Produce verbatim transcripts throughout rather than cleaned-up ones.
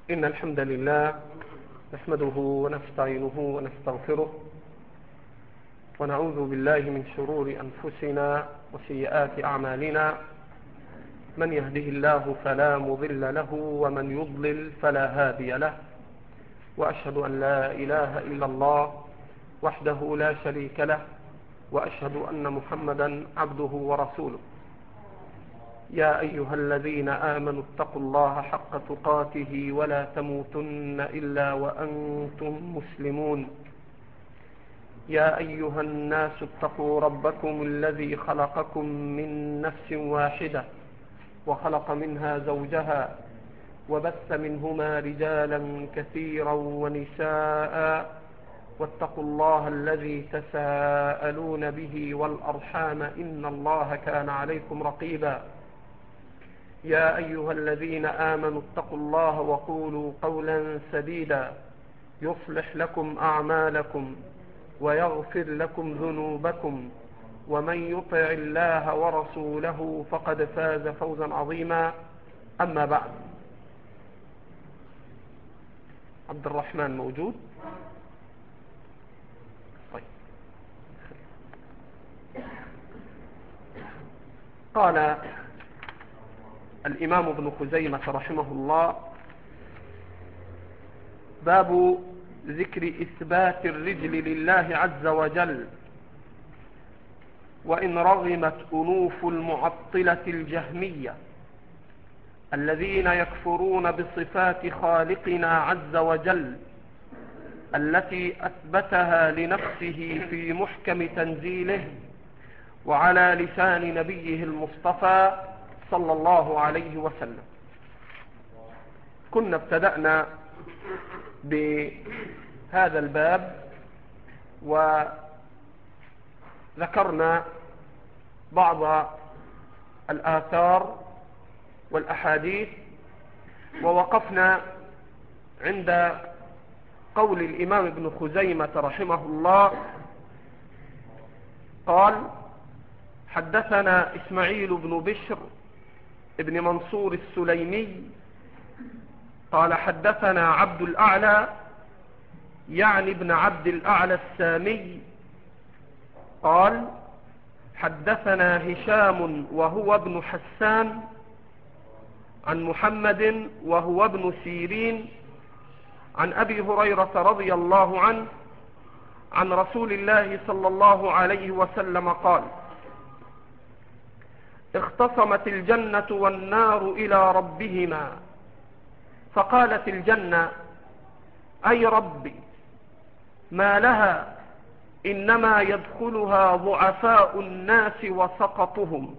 إن الحمد لله نحمده ونستعينه ونستغفره ونعوذ بالله من شرور أنفسنا وسيئات أعمالنا. من يهده الله فلا مضل له ومن يضلل فلا هادي له، وأشهد أن لا إله إلا الله وحده لا شريك له، وأشهد أن محمدا عبده ورسوله. يا أيها الذين آمنوا اتقوا الله حق تقاته ولا تموتن إلا وأنتم مسلمون. يا أيها الناس اتقوا ربكم الذي خلقكم من نفس واحدة وخلق منها زوجها وبث منهما رجالا كثيرا ونساء، واتقوا الله الذي تساءلون به والأرحام إن الله كان عليكم رقيبا. يا أيها الذين آمنوا اتقوا الله وقولوا قولا سديدا يصلح لكم أعمالكم ويغفر لكم ذنوبكم، ومن يطع الله ورسوله فقد فاز فوزا عظيما. أما بعد، عبد الرحمن موجود؟ طيب. قال الإمام ابن خزيمة رحمه الله: باب ذكر إثبات الرجل لله عز وجل، وإن رغمت أنوف المعطلة الجهمية الذين يكفرون بصفات خالقنا عز وجل التي أثبتها لنفسه في محكم تنزيله وعلى لسان نبيه المصطفى صلى الله عليه وسلم. كنا ابتدأنا بهذا الباب وذكرنا بعض الآثار والأحاديث، ووقفنا عند قول الإمام ابن خزيمة رحمه الله قال: حدثنا إسماعيل بن بشر ابن منصور السليمي قال حدثنا عبد الأعلى يعني ابن عبد الأعلى السامي قال حدثنا هشام وهو ابن حسان عن محمد وهو ابن سيرين عن أبي هريرة رضي الله عنه عن رسول الله صلى الله عليه وسلم قال: اختصمت الجنة والنار إلى ربهما، فقالت الجنة: أي ربي، ما لها، إنما يدخلها ضعفاء الناس وسقطهم.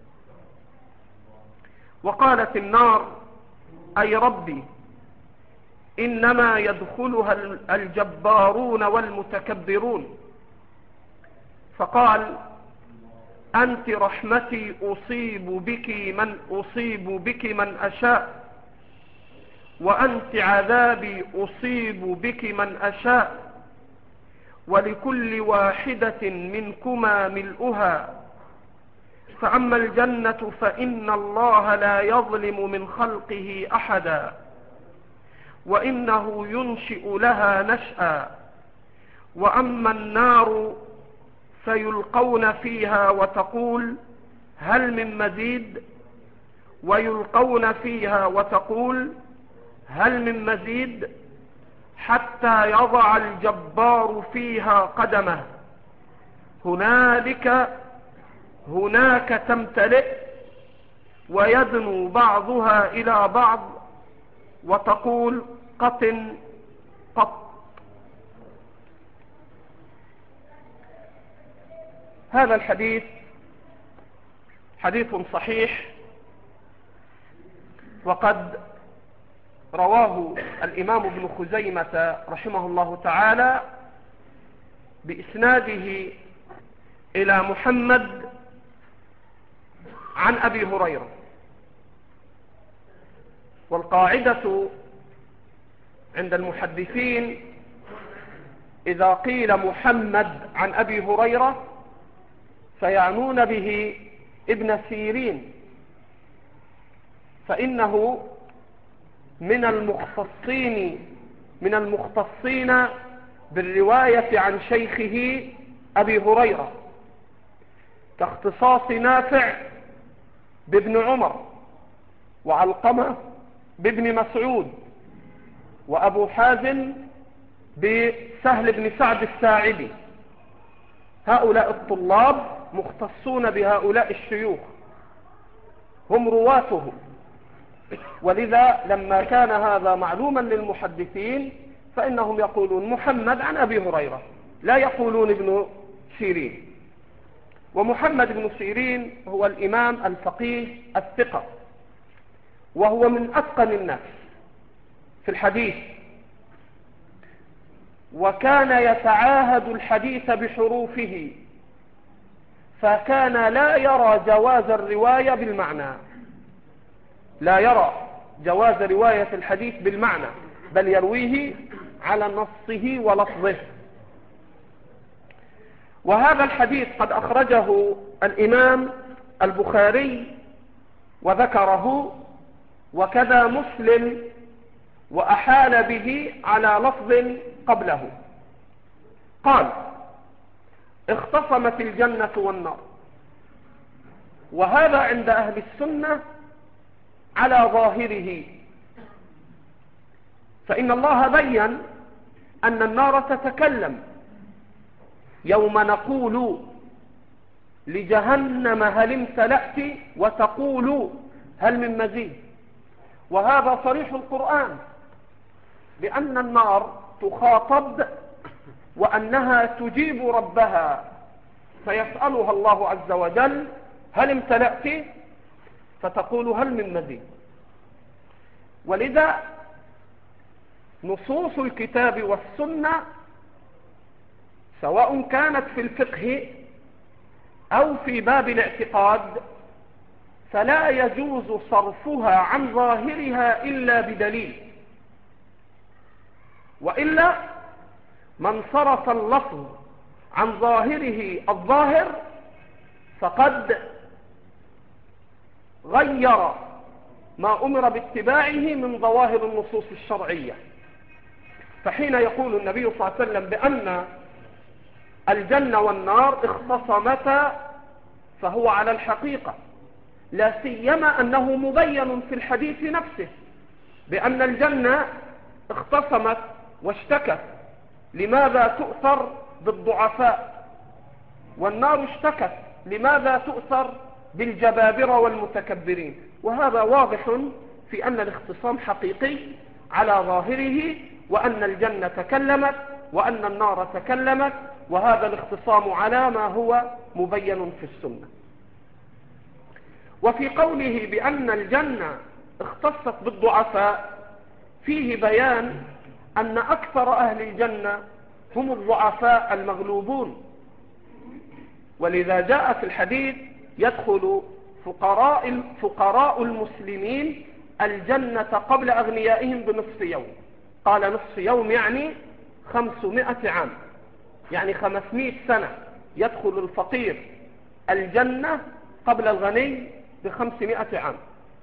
وقالت النار: أي ربي، إنما يدخلها الجبارون والمتكبرون. فقال: أنت رحمتي أصيب بك من أصيب بك من أشاء، وأنت عذابي أصيب بك من أشاء، ولكل واحدة منكما ملؤها. فأما الجنة فإن الله لا يظلم من خلقه أحدا، وإنه ينشئ لها نشأا. وأما النار فيلقون فيها وتقول: هل من مزيد؟ ويلقون فيها وتقول: هل من مزيد؟ حتى يضع الجبار فيها قدمه، هنالك هناك تمتلئ، ويدنو بعضها إلى بعض وتقول: قط قط. هذا الحديث حديث صحيح، وقد رواه الإمام ابن خزيمة رحمه الله تعالى بإسناده إلى محمد عن أبي هريرة. والقاعدة عند المحدثين إذا قيل محمد عن أبي هريرة فيعنون به ابن سيرين، فإنه من المختصين من المختصين بالرواية عن شيخه أبي هريرة، كاختصاص نافع بابن عمر، وعلقمة بابن مسعود، وأبو حازم بسهل بن سعد الساعدي. هؤلاء الطلاب مختصون بهؤلاء الشيوخ، هم رواته. ولذا لما كان هذا معلوما للمحدثين فإنهم يقولون محمد عن أبي هريرة، لا يقولون ابن سيرين. ومحمد بن سيرين هو الإمام الفقيه الثقة، وهو من أتقن الناس في الحديث، وكان يتعاهد الحديث بحروفه، فكان لا يرى جواز الرواية بالمعنى، لا يرى جواز رواية الحديث بالمعنى، بل يرويه على نصه ولفظه. وهذا الحديث قد أخرجه الإمام البخاري وذكره، وكذا مسلم، وأحال به على لفظ قبله. قال: اختصمت الجنة والنار. وهذا عند أهل السنة على ظاهره، فإن الله بين أن النار تتكلم يوم نقول لجهنم هل امتلأت وتقول هل من مزيد. وهذا صريح القرآن بأن النار تخاطب وأنها تجيب ربها، فيسألها الله عز وجل هل امتلأت، فتقول هل من مزيد. ولذا نصوص الكتاب والسنة سواء كانت في الفقه أو في باب الاعتقاد فلا يجوز صرفها عن ظاهرها إلا بدليل، وإلا من صرف اللفظ عن ظاهره الظاهر فقد غير ما أمر باتباعه من ظواهر النصوص الشرعية. فحين يقول النبي صلى الله عليه وسلم بأن الجنة والنار اختصمتا فهو على الحقيقة، لا سيما أنه مبين في الحديث نفسه بأن الجنة اختصمت واشتكت لماذا تؤثر بالضعفاء، والنار اشتكت لماذا تؤثر بالجبابرة والمتكبرين. وهذا واضح في أن الاختصام حقيقي على ظاهره، وأن الجنة تكلمت وأن النار تكلمت، وهذا الاختصام على ما هو مبين في السنة. وفي قوله بأن الجنة اختصت بالضعفاء فيه بيان أن أكثر أهل الجنة هم الضعفاء المغلوبون، ولذا جاء في الحديث يدخل فقراء, فقراء المسلمين الجنة قبل أغنيائهم بنصف يوم. قال نصف يوم يعني خمسمائة عام، يعني خمسمائة سنة يدخل الفقير الجنة قبل الغني بخمسمائة عام.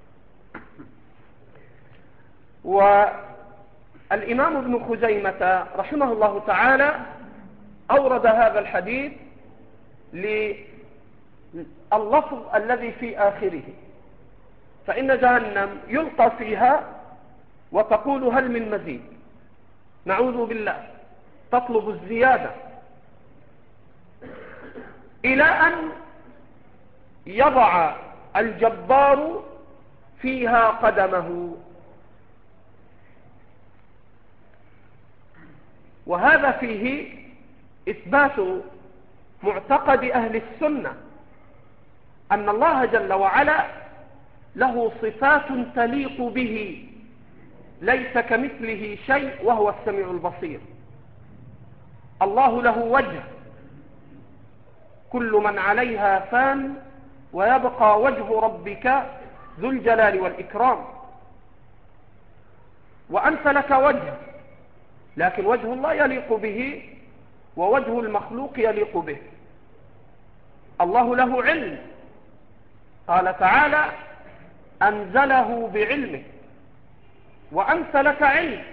والإمام ابن خزيمة رحمه الله تعالى أورد هذا الحديث لللفظ الذي في آخره، فإن جهنم يلقى فيها وتقول هل من مزيد، نعوذ بالله، تطلب الزيادة، إلى أن يضع الجبار فيها قدمه. وهذا فيه إثبات معتقد أهل السنة أن الله جل وعلا له صفات تليق به، ليس كمثله شيء وهو السميع البصير. الله له وجه، كل من عليها فان ويبقى وجه ربك ذو الجلال والإكرام. وأنت لك وجه، لكن وجه الله يليق به ووجه المخلوق يليق به. الله له علم، قال تعالى أنزله بعلمه، وأنت لك علم،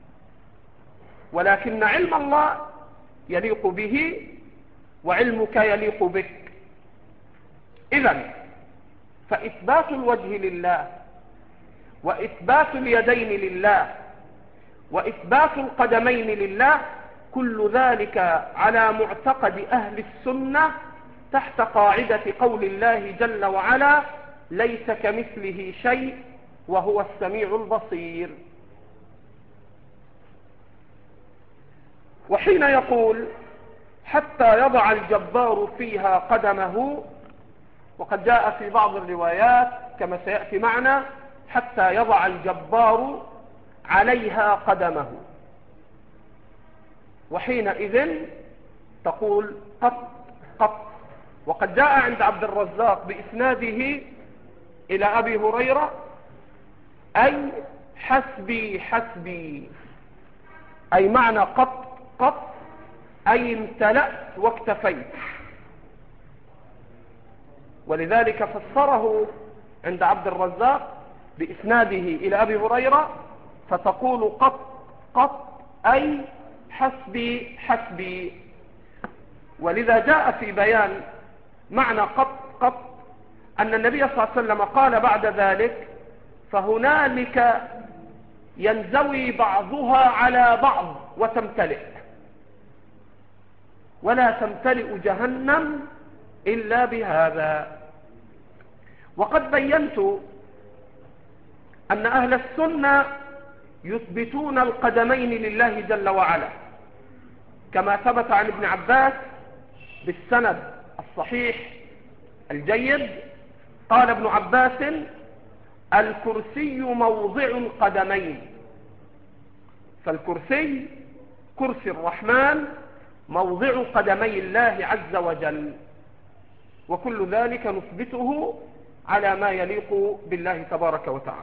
ولكن علم الله يليق به وعلمك يليق بك. إذن فإثبات الوجه لله، وإثبات اليدين لله، وإثبات القدمين لله، كل ذلك على معتقد أهل السنة تحت قاعدة قول الله جل وعلا: ليس كمثله شيء وهو السميع البصير. وحين يقول: حتى يضع الجبار فيها قدمه، وقد جاء في بعض الروايات كما سيأتي معنا: حتى يضع الجبار عليها قدمه، وحينئذ تقول قط قط. وقد جاء عند عبد الرزاق بإسناده إلى أبي هريرة: أي حسبي حسبي، أي معنى قط قط أي امتلأت واكتفيت. ولذلك فسره عند عبد الرزاق بإسناده إلى أبي هريرة، فتقول قط قط أي حسبي حسبي. ولذا جاء في بيان معنى قط قط أن النبي صلى الله عليه وسلم قال بعد ذلك: فهنالك ينزوي بعضها على بعض وتمتلئ، ولا تمتلئ جهنم إلا بهذا. وقد بينت أن أهل السنة يثبتون القدمين لله جل وعلا، كما ثبت عن ابن عباس بالسند الصحيح الجيد. قال ابن عباس: الكرسي موضع القدمين. فالكرسي كرسي الرحمن موضع قدمي الله عز وجل، وكل ذلك نثبته على ما يليق بالله تبارك وتعالى.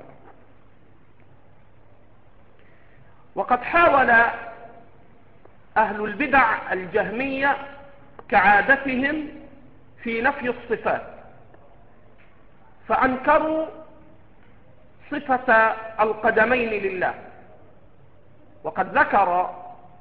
وقد حاول أهل البدع الجهمية كعادتهم في نفي الصفات، فأنكروا صفة القدمين لله. وقد ذكر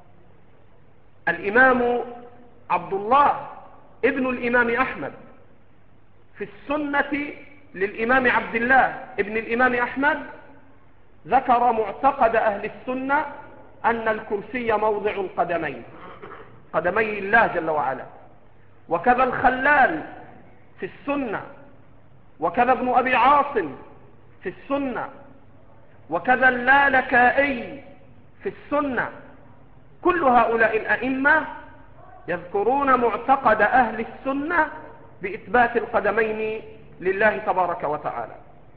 الإمام عبد الله ابن الإمام أحمد في السنة للإمام عبد الله ابن الإمام أحمد، ذكر معتقد أهل السنة أن الكرسي موضع القدمين، قدمي الله جل وعلا. وكذا الخلال في السنة، وكذا ابن أبي عاصم في السنة، وكذا اللالكائي في السنة. كل هؤلاء الأئمة يذكرون معتقد أهل السنة بإثبات القدمين لله تبارك وتعالى.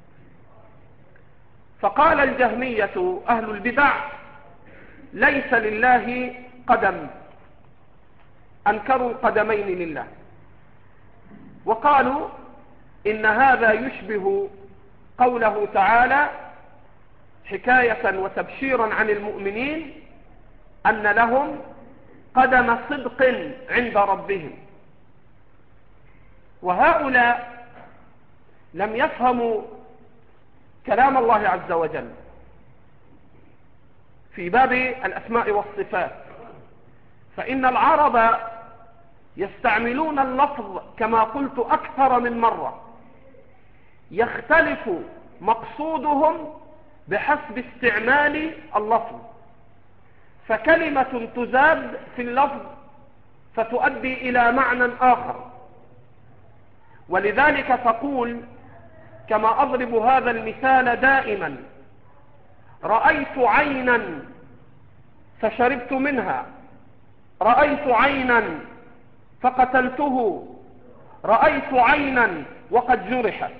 فقال الجهمية أهل البدع: ليس لله قدم، أنكروا القدمين لله، وقالوا إن هذا يشبه قوله تعالى حكاية وتبشيرا عن المؤمنين أن لهم قدم صدق عند ربهم. وهؤلاء لم يفهموا كلام الله عز وجل في باب الأسماء والصفات، فإن العرب يستعملون اللفظ كما قلت أكثر من مرة، يختلف مقصودهم بحسب استعمال اللفظ، فكلمة تزاد في اللفظ فتؤدي إلى معنى آخر. ولذلك تقول كما أضرب هذا المثال دائما: رأيت عينا فشربت منها، رأيت عينا فقتلته، رأيت عينا وقد جرحت.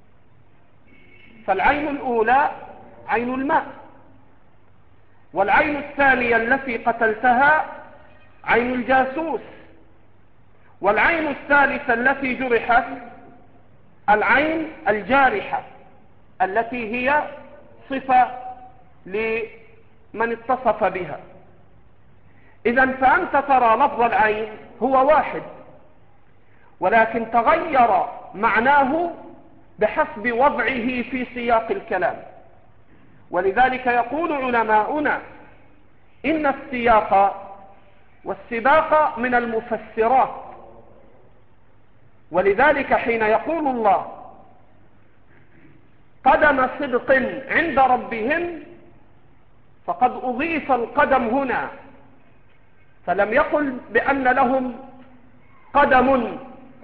فالعين الأولى عين الماء، والعين الثانية التي قتلتها عين الجاسوس، والعين الثالثة التي جرحت العين الجارحة التي هي صفة لمن اتصف بها. إذن فأنت ترى لفظ العين هو واحد، ولكن تغير معناه بحسب وضعه في سياق الكلام. ولذلك يقول علماؤنا إن السياق والسباق من المفسرات، ولذلك حين يقول الله قدم صدق عند ربهم فقد أضيف القدم هنا، فلم يقل بأن لهم قدم،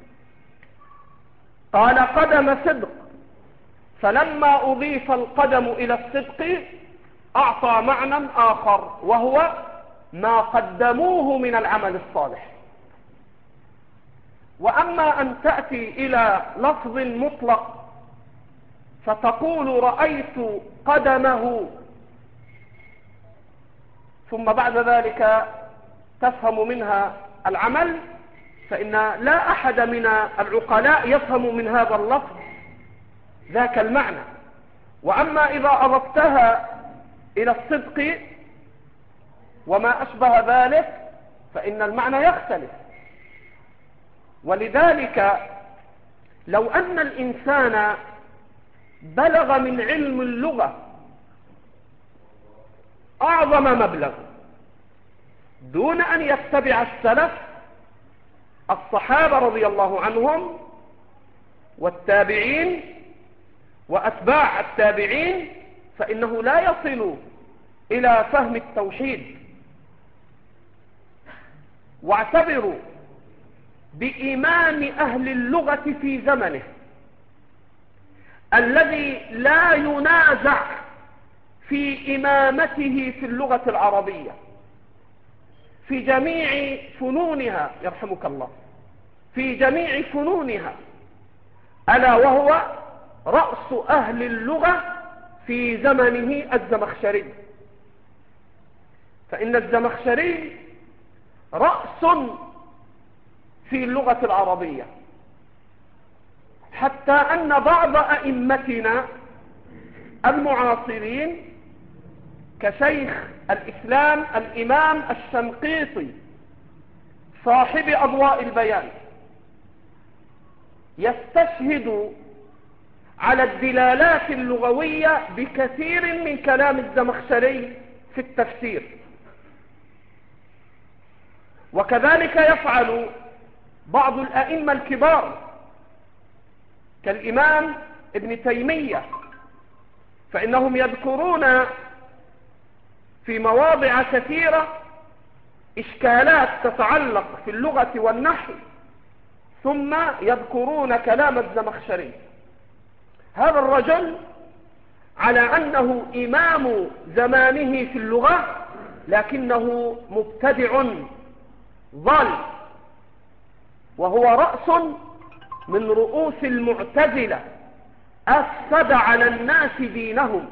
قال قدم صدق، فلما أضيف القدم إلى الصدق أعطى معنى آخر وهو ما قدموه من العمل الصالح. وأما أن تأتي إلى لفظ مطلق فتقول رأيت قدمه ثم بعد ذلك تفهم منها العمل، فإن لا أحد من العقلاء يفهم من هذا اللفظ ذاك المعنى. وأما إذا أضفتها إلى الصدق وما أشبه ذلك فإن المعنى يختلف. ولذلك لو أن الإنسان بلغ من علم اللغة أعظم مبلغ دون أن يتبع السلف الصحابة رضي الله عنهم والتابعين وأتباع التابعين، فإنه لا يصل إلى فهم التوحيد. واعتبروا بإمام أهل اللغة في زمنه الذي لا ينازع في إمامته في اللغة العربية في جميع فنونها، يرحمك الله، في جميع فنونها، ألا وهو رأس أهل اللغة في زمنه الزمخشري. فإن الزمخشري رأس في اللغة العربية، حتى أن بعض أئمتنا المعاصرين كشيخ الإسلام الإمام الشنقيطي صاحب أضواء البيان يستشهد على الدلالات اللغوية بكثير من كلام الزمخشري في التفسير. وكذلك يفعل بعض الأئمة الكبار كالإمام ابن تيمية، فإنهم يذكرون في مواضع كثيرة إشكالات تتعلق في اللغة والنحو ثم يذكرون كلام الزمخشري. هذا الرجل على أنه إمام زمانه في اللغة لكنه مبتدع ضال، وهو رأس من رؤوس المعتزلة، أفسد على الناس دينهم،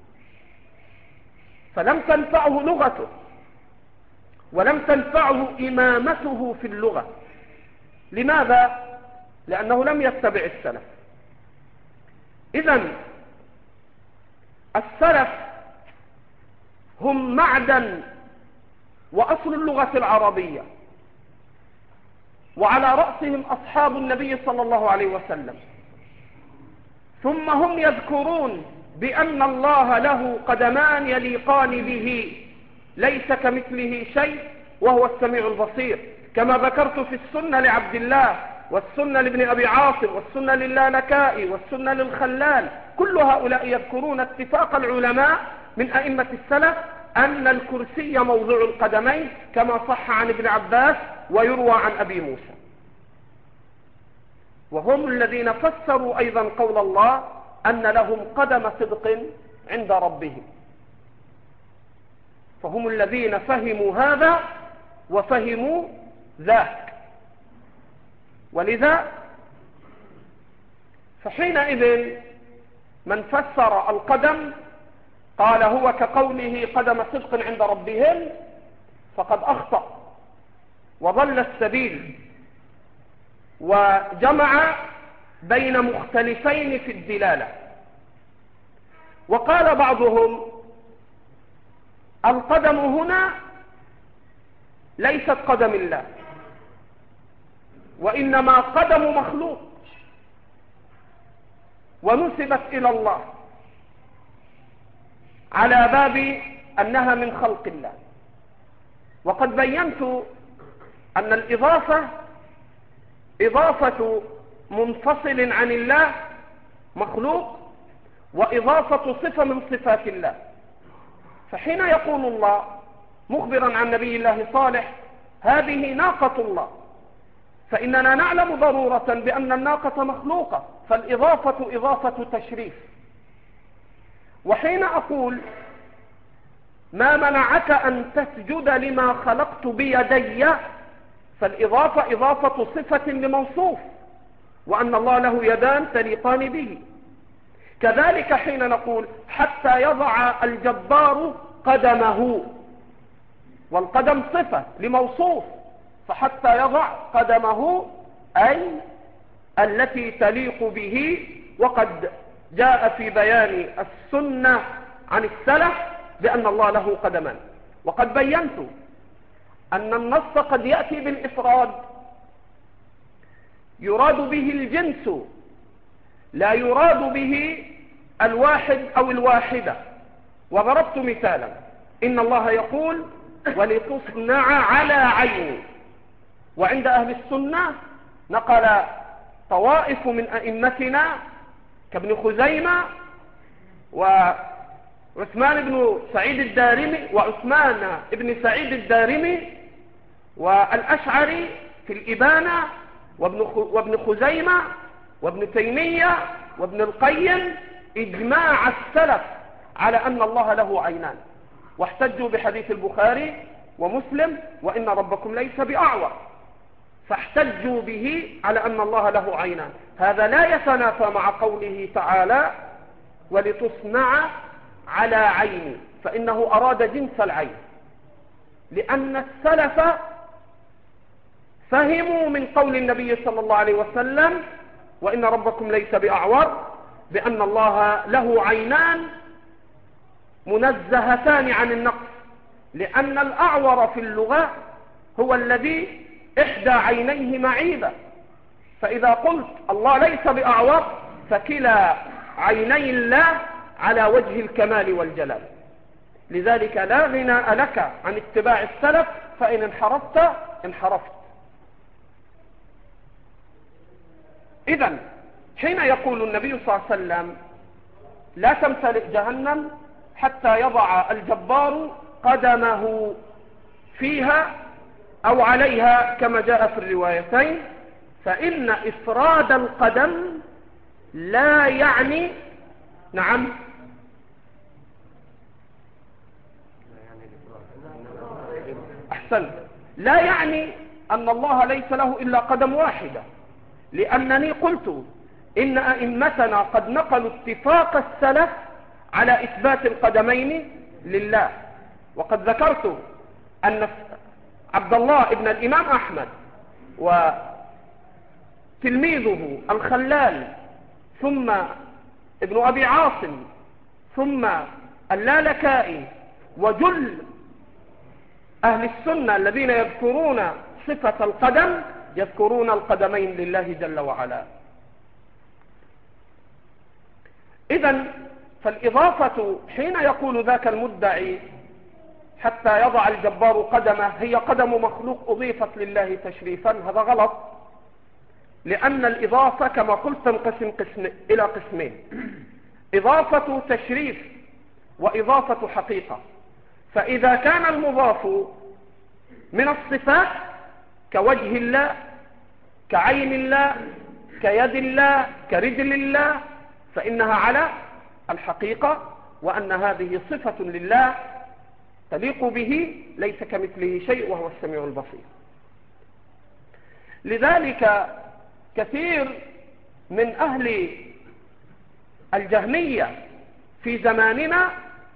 فلم تنفعه لغته ولم تنفعه إمامته في اللغة. لماذا؟ لأنه لم يتبع السلف. إذن السلف هم معدن وأصل اللغة العربية، وعلى رأسهم أصحاب النبي صلى الله عليه وسلم، ثم هم يذكرون بأن الله له قدمان يليقان به ليس كمثله شيء وهو السميع البصير، كما ذكرت في السنة لعبد الله والسنة لابن أبي عاصم والسنة للالكائي والسنة للخلال. كل هؤلاء يذكرون اتفاق العلماء من أئمة السلف أن الكرسي موضع القدمين كما صح عن ابن عباس ويروى عن أبي موسى. وهم الذين فسروا أيضا قول الله أن لهم قدم صدق عند ربهم، فهم الذين فهموا هذا وفهموا ذاك. ولذا فحينئذ من فسر القدم قال هو كقوله قدم صدق عند ربهم فقد أخطأ وضل السبيل، وجمع بين مختلفين في الدلالة. وقال بعضهم القدم هنا ليست قدم الله، وإنما قدم مخلوق ونسبت إلى الله. على باب أنها من خلق الله. وقد بينت أن الإضافة إضافة منفصل عن الله مخلوق، وإضافة صفة من صفات الله. فحين يقول الله مخبرا عن نبي الله صالح هذه ناقة الله، فإننا نعلم ضرورة بأن الناقة مخلوقة، فالإضافة إضافة تشريف. وحين أقول ما منعك أن تسجد لما خلقت بيدي، فالإضافة إضافة صفة لموصوف، وأن الله له يدان تليقان به. كذلك حين نقول حتى يضع الجبار قدمه، والقدم صفة لموصوف، فحتى يضع قدمه أي التي تليق به. وقد جاء في بيان السنة عن السلف بأن الله له قدمان. وقد بينت أن النص قد يأتي بالإفراد يراد به الجنس، لا يراد به الواحد أو الواحدة. وضربت مثالا، إن الله يقول ولتصنع على عيني. وعند أهل السنة نقل طوائف من أئمتنا كابن خزيمة وعثمان بن سعيد الدارمي وعثمان بن سعيد الدارمي والأشعري في الإبانة وابن خزيمة وابن تيمية وابن القيم إجماع السلف على أن الله له عينان، واحتجوا بحديث البخاري ومسلم وإن ربكم ليس بأعور، فاحتجوا به على أن الله له عينان. هذا لا يتنافى مع قوله تعالى ولتصنع على عيني، فإنه أراد جنس العين، لأن السلف فهموا من قول النبي صلى الله عليه وسلم وإن ربكم ليس بأعور بأن الله له عينان منزهتان عن النقص، لأن الأعور في اللغة هو الذي إحدى عينيه معيبة. فإذا قلت الله ليس بأعور فكلا عيني الله على وجه الكمال والجلال. لذلك لا غناء لك عن اتباع السلف، فإن انحرفت انحرفت. إذن حين يقول النبي صلى الله عليه وسلم لا تمتلئ جهنم حتى يضع الجبار قدمه فيها أو عليها كما جاء في الروايتين، فإن إفراد القدم لا يعني نعم أحسن لا يعني أن الله ليس له إلا قدم واحدة، لأنني قلت إن أئمتنا قد نقلوا اتفاق السلف على إثبات القدمين لله. وقد ذكرت أن عبد الله ابن الإمام أحمد وتلميذه الخلال ثم ابن أبي عاصم ثم اللالكائي وجل أهل السنة الذين يذكرون صفة القدم يذكرون القدمين لله جل وعلا. إذن فالإضافة حين يقول ذاك المدعي حتى يضع الجبار قدمه هي قدم مخلوق أضيفت لله تشريفا، هذا غلط، لأن الإضافة كما قلت تنقسم قسم إلى قسمين: إضافة تشريف وإضافة حقيقة. فإذا كان المضاف من الصفات كوجه الله كعين الله كيد الله كرجل الله فإنها على الحقيقة، وأن هذه صفة لله تليق به ليس كمثله شيء وهو السميع البصير. لذلك كثير من أهل الجهمية في زماننا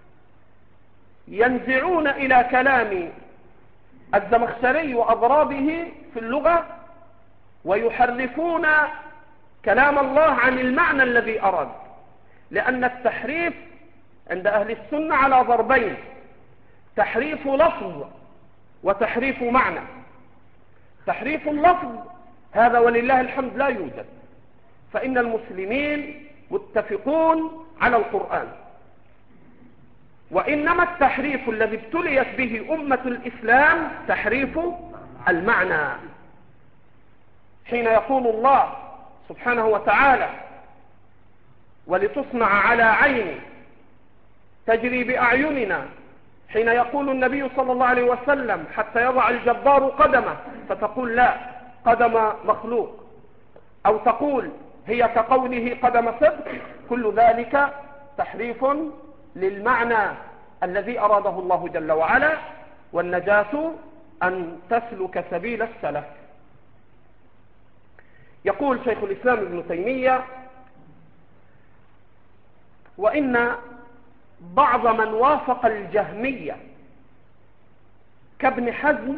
ينزعون إلى كلام الزمخشري وأضرابه في اللغة ويحرفون كلام الله عن المعنى الذي أراد، لأن التحريف عند أهل السنة على ضربين: تحريف لفظ وتحريف معنى. تحريف اللفظ هذا ولله الحمد لا يوجد، فإن المسلمين متفقون على القرآن، وإنما التحريف الذي ابتليت به أمة الإسلام تحريف المعنى. حين يقول الله سبحانه وتعالى ولتصنع على عيني تجري بأعيننا، حين يقول النبي صلى الله عليه وسلم حتى يضع الجبار قدمه فتقول لا قدم مخلوق، أو تقول هي كقوله قدم صدق، كل ذلك تحريف للمعنى الذي أراده الله جل وعلا، والنجاة أن تسلك سبيل السلف. يقول شيخ الإسلام ابن تيمية: وإن بعض من وافق الجهمية كابن حزم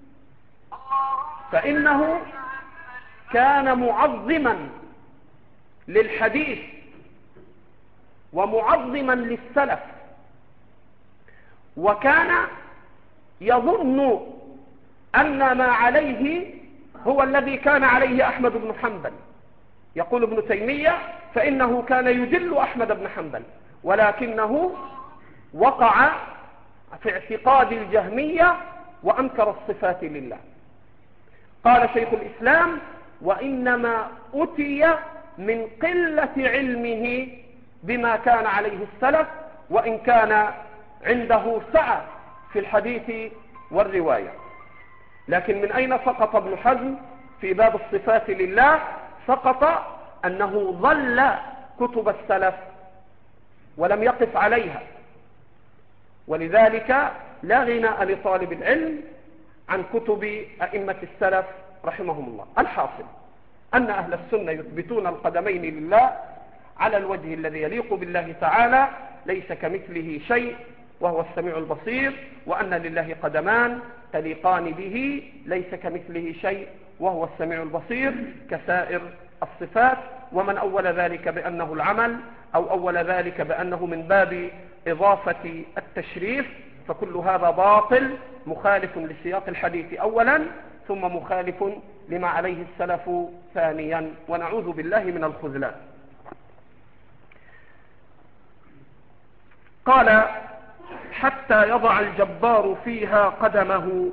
فإنه كان معظما للحديث ومعظما للسلف، وكان يظن أن ما عليه هو الذي كان عليه أحمد بن حنبل. يقول ابن تيمية: فإنه كان يدل أحمد بن حنبل، ولكنه وقع في اعتقاد الجهمية وأنكر الصفات لله. قال شيخ الإسلام: وإنما أتي من قلة علمه بما كان عليه السلف، وإن كان عنده سعة في الحديث والرواية. لكن من أين سقط ابن حزم في باب الصفات لله؟ سقط أنه ظل كتب السلف ولم يقف عليها، ولذلك لا غناء لطالب العلم عن كتب أئمة السلف رحمهم الله. الحاصل أن أهل السنة يثبتون القدمين لله على الوجه الذي يليق بالله تعالى، ليس كمثله شيء وهو السميع البصير، وأن لله قدمان تليقان به، ليس كمثله شيء وهو السميع البصير، كسائر الصفات. ومن أول ذلك بأنه العمل، أو أول ذلك بأنه من باب إضافة التشريف، فكل هذا باطل، مخالف لسياق الحديث أولا، ثم مخالف لما عليه السلف ثانيا، ونعوذ بالله من الخذلان. قال: حتى يضع الجبار فيها قدمه.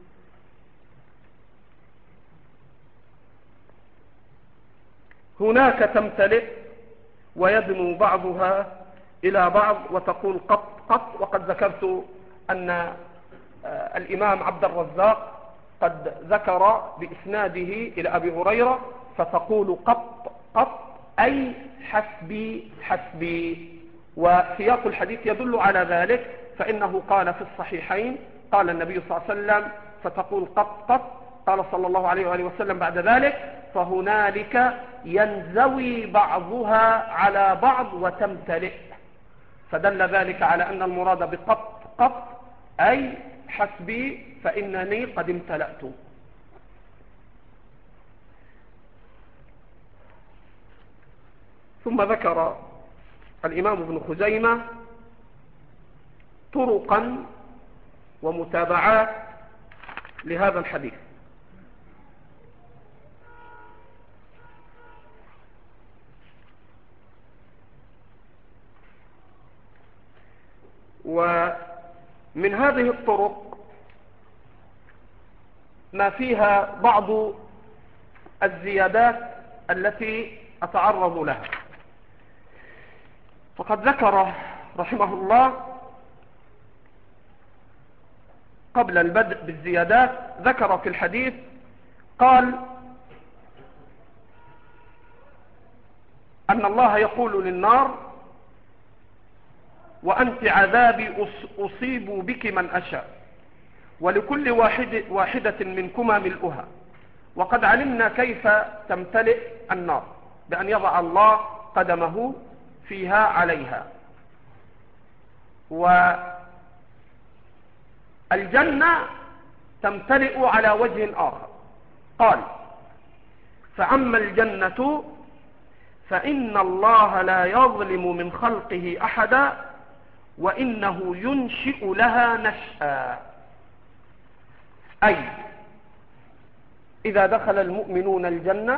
هناك تمتلئ ويدنو بعضها إلى بعض وتقول قط قط. وقد ذكرت أن الإمام عبد الرزاق قد ذكر بإسناده إلى أبي هريرة فتقول قط قط أي حسبي حسبي، وسياق الحديث يدل على ذلك، فإنه قال في الصحيحين قال النبي صلى الله عليه وسلم فتقول قط قط، قال صلى الله عليه وآله وسلم بعد ذلك: فهنالك ينزوي بعضها على بعض وتمتلئ. فدل ذلك على أن المراد بقط قط أي حسبي فإنني قد امتلأت. ثم ذكر الإمام ابن خزيمة طرقا ومتابعات لهذا الحديث. ومن هذه الطرق ما فيها بعض الزيادات التي أتعرض لها. فقد ذكر رحمه الله قبل البدء بالزيادات، ذكر في الحديث قال: أن الله يقول للنار: وأنت عذابي أصيب بك من أشاء، ولكل واحد واحدة منكما ملؤها. وقد علمنا كيف تمتلئ النار، بأن يضع الله قدمه فيها عليها. والجنة تمتلئ على وجه آخر. قال: فأما الجنة فإن الله لا يظلم من خلقه أحدا، وإنه ينشئ لها نشأا. أي إذا دخل المؤمنون الجنة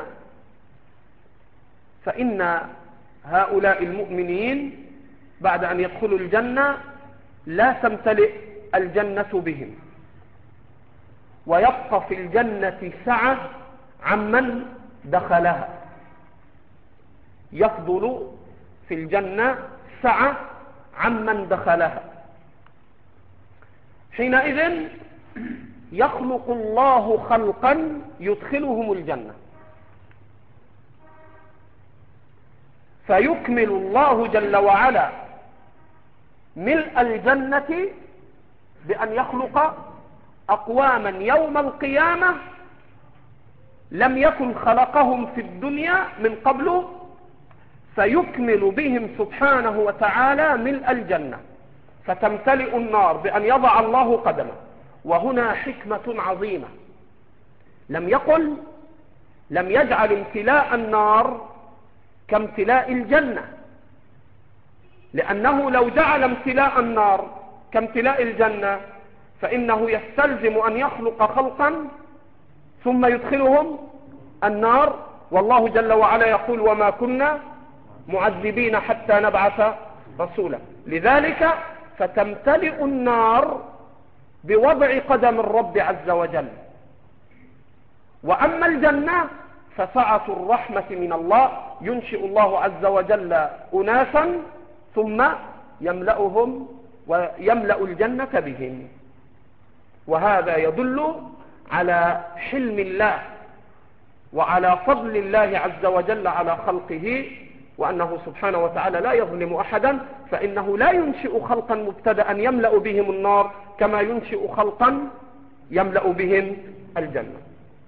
فإن هؤلاء المؤمنين بعد أن يدخلوا الجنة لا تمتلئ الجنة بهم، ويبقى في الجنة سعة عمن دخلها، يفضل في الجنة سعة عمن دخلها. حينئذ يخلق الله خلقا يدخلهم الجنة، فيكمل الله جل وعلا ملء الجنة بأن يخلق أقواما يوم القيامة لم يكن خلقهم في الدنيا من قبل، فيكمل بهم سبحانه وتعالى ملء الجنة، فتمتلئ النار بأن يضع الله قدمه. وهنا حكمة عظيمة، لم يقل لم يجعل امتلاء النار كامتلاء الجنة، لأنه لو جعل امتلاء النار كامتلاء الجنة فإنه يستلزم أن يخلق خلقا ثم يدخلهم النار، والله جل وعلا يقول وما كنا معذبين حتى نبعث رسولا. لذلك فتمتلئ النار بوضع قدم الرب عز وجل. وأما الجنة فسعة الرحمة من الله، ينشئ الله عز وجل أناسا ثم يملأهم ويملأ الجنة بهم. وهذا يدل على حلم الله وعلى فضل الله عز وجل على خلقه، وأنه سبحانه وتعالى لا يظلم أحدا، فإنه لا ينشئ خلقا مبتدأ يملأ بهم النار كما ينشئ خلقا يملأ بهم الجنة.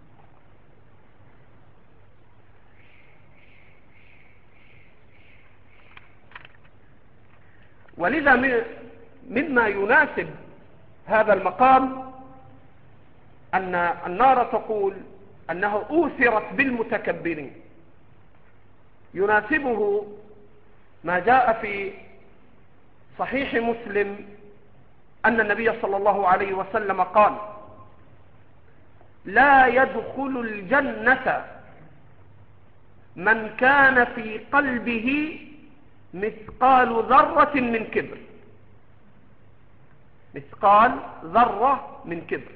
ولذا مما يناسب هذا المقام أن النار تقول أنه أوثرت بالمتكبرين. يناسبه ما جاء في صحيح مسلم أن النبي صلى الله عليه وسلم قال لا يدخل الجنة من كان في قلبه مثقال ذرة من كبر، مثقال ذرة من كبر.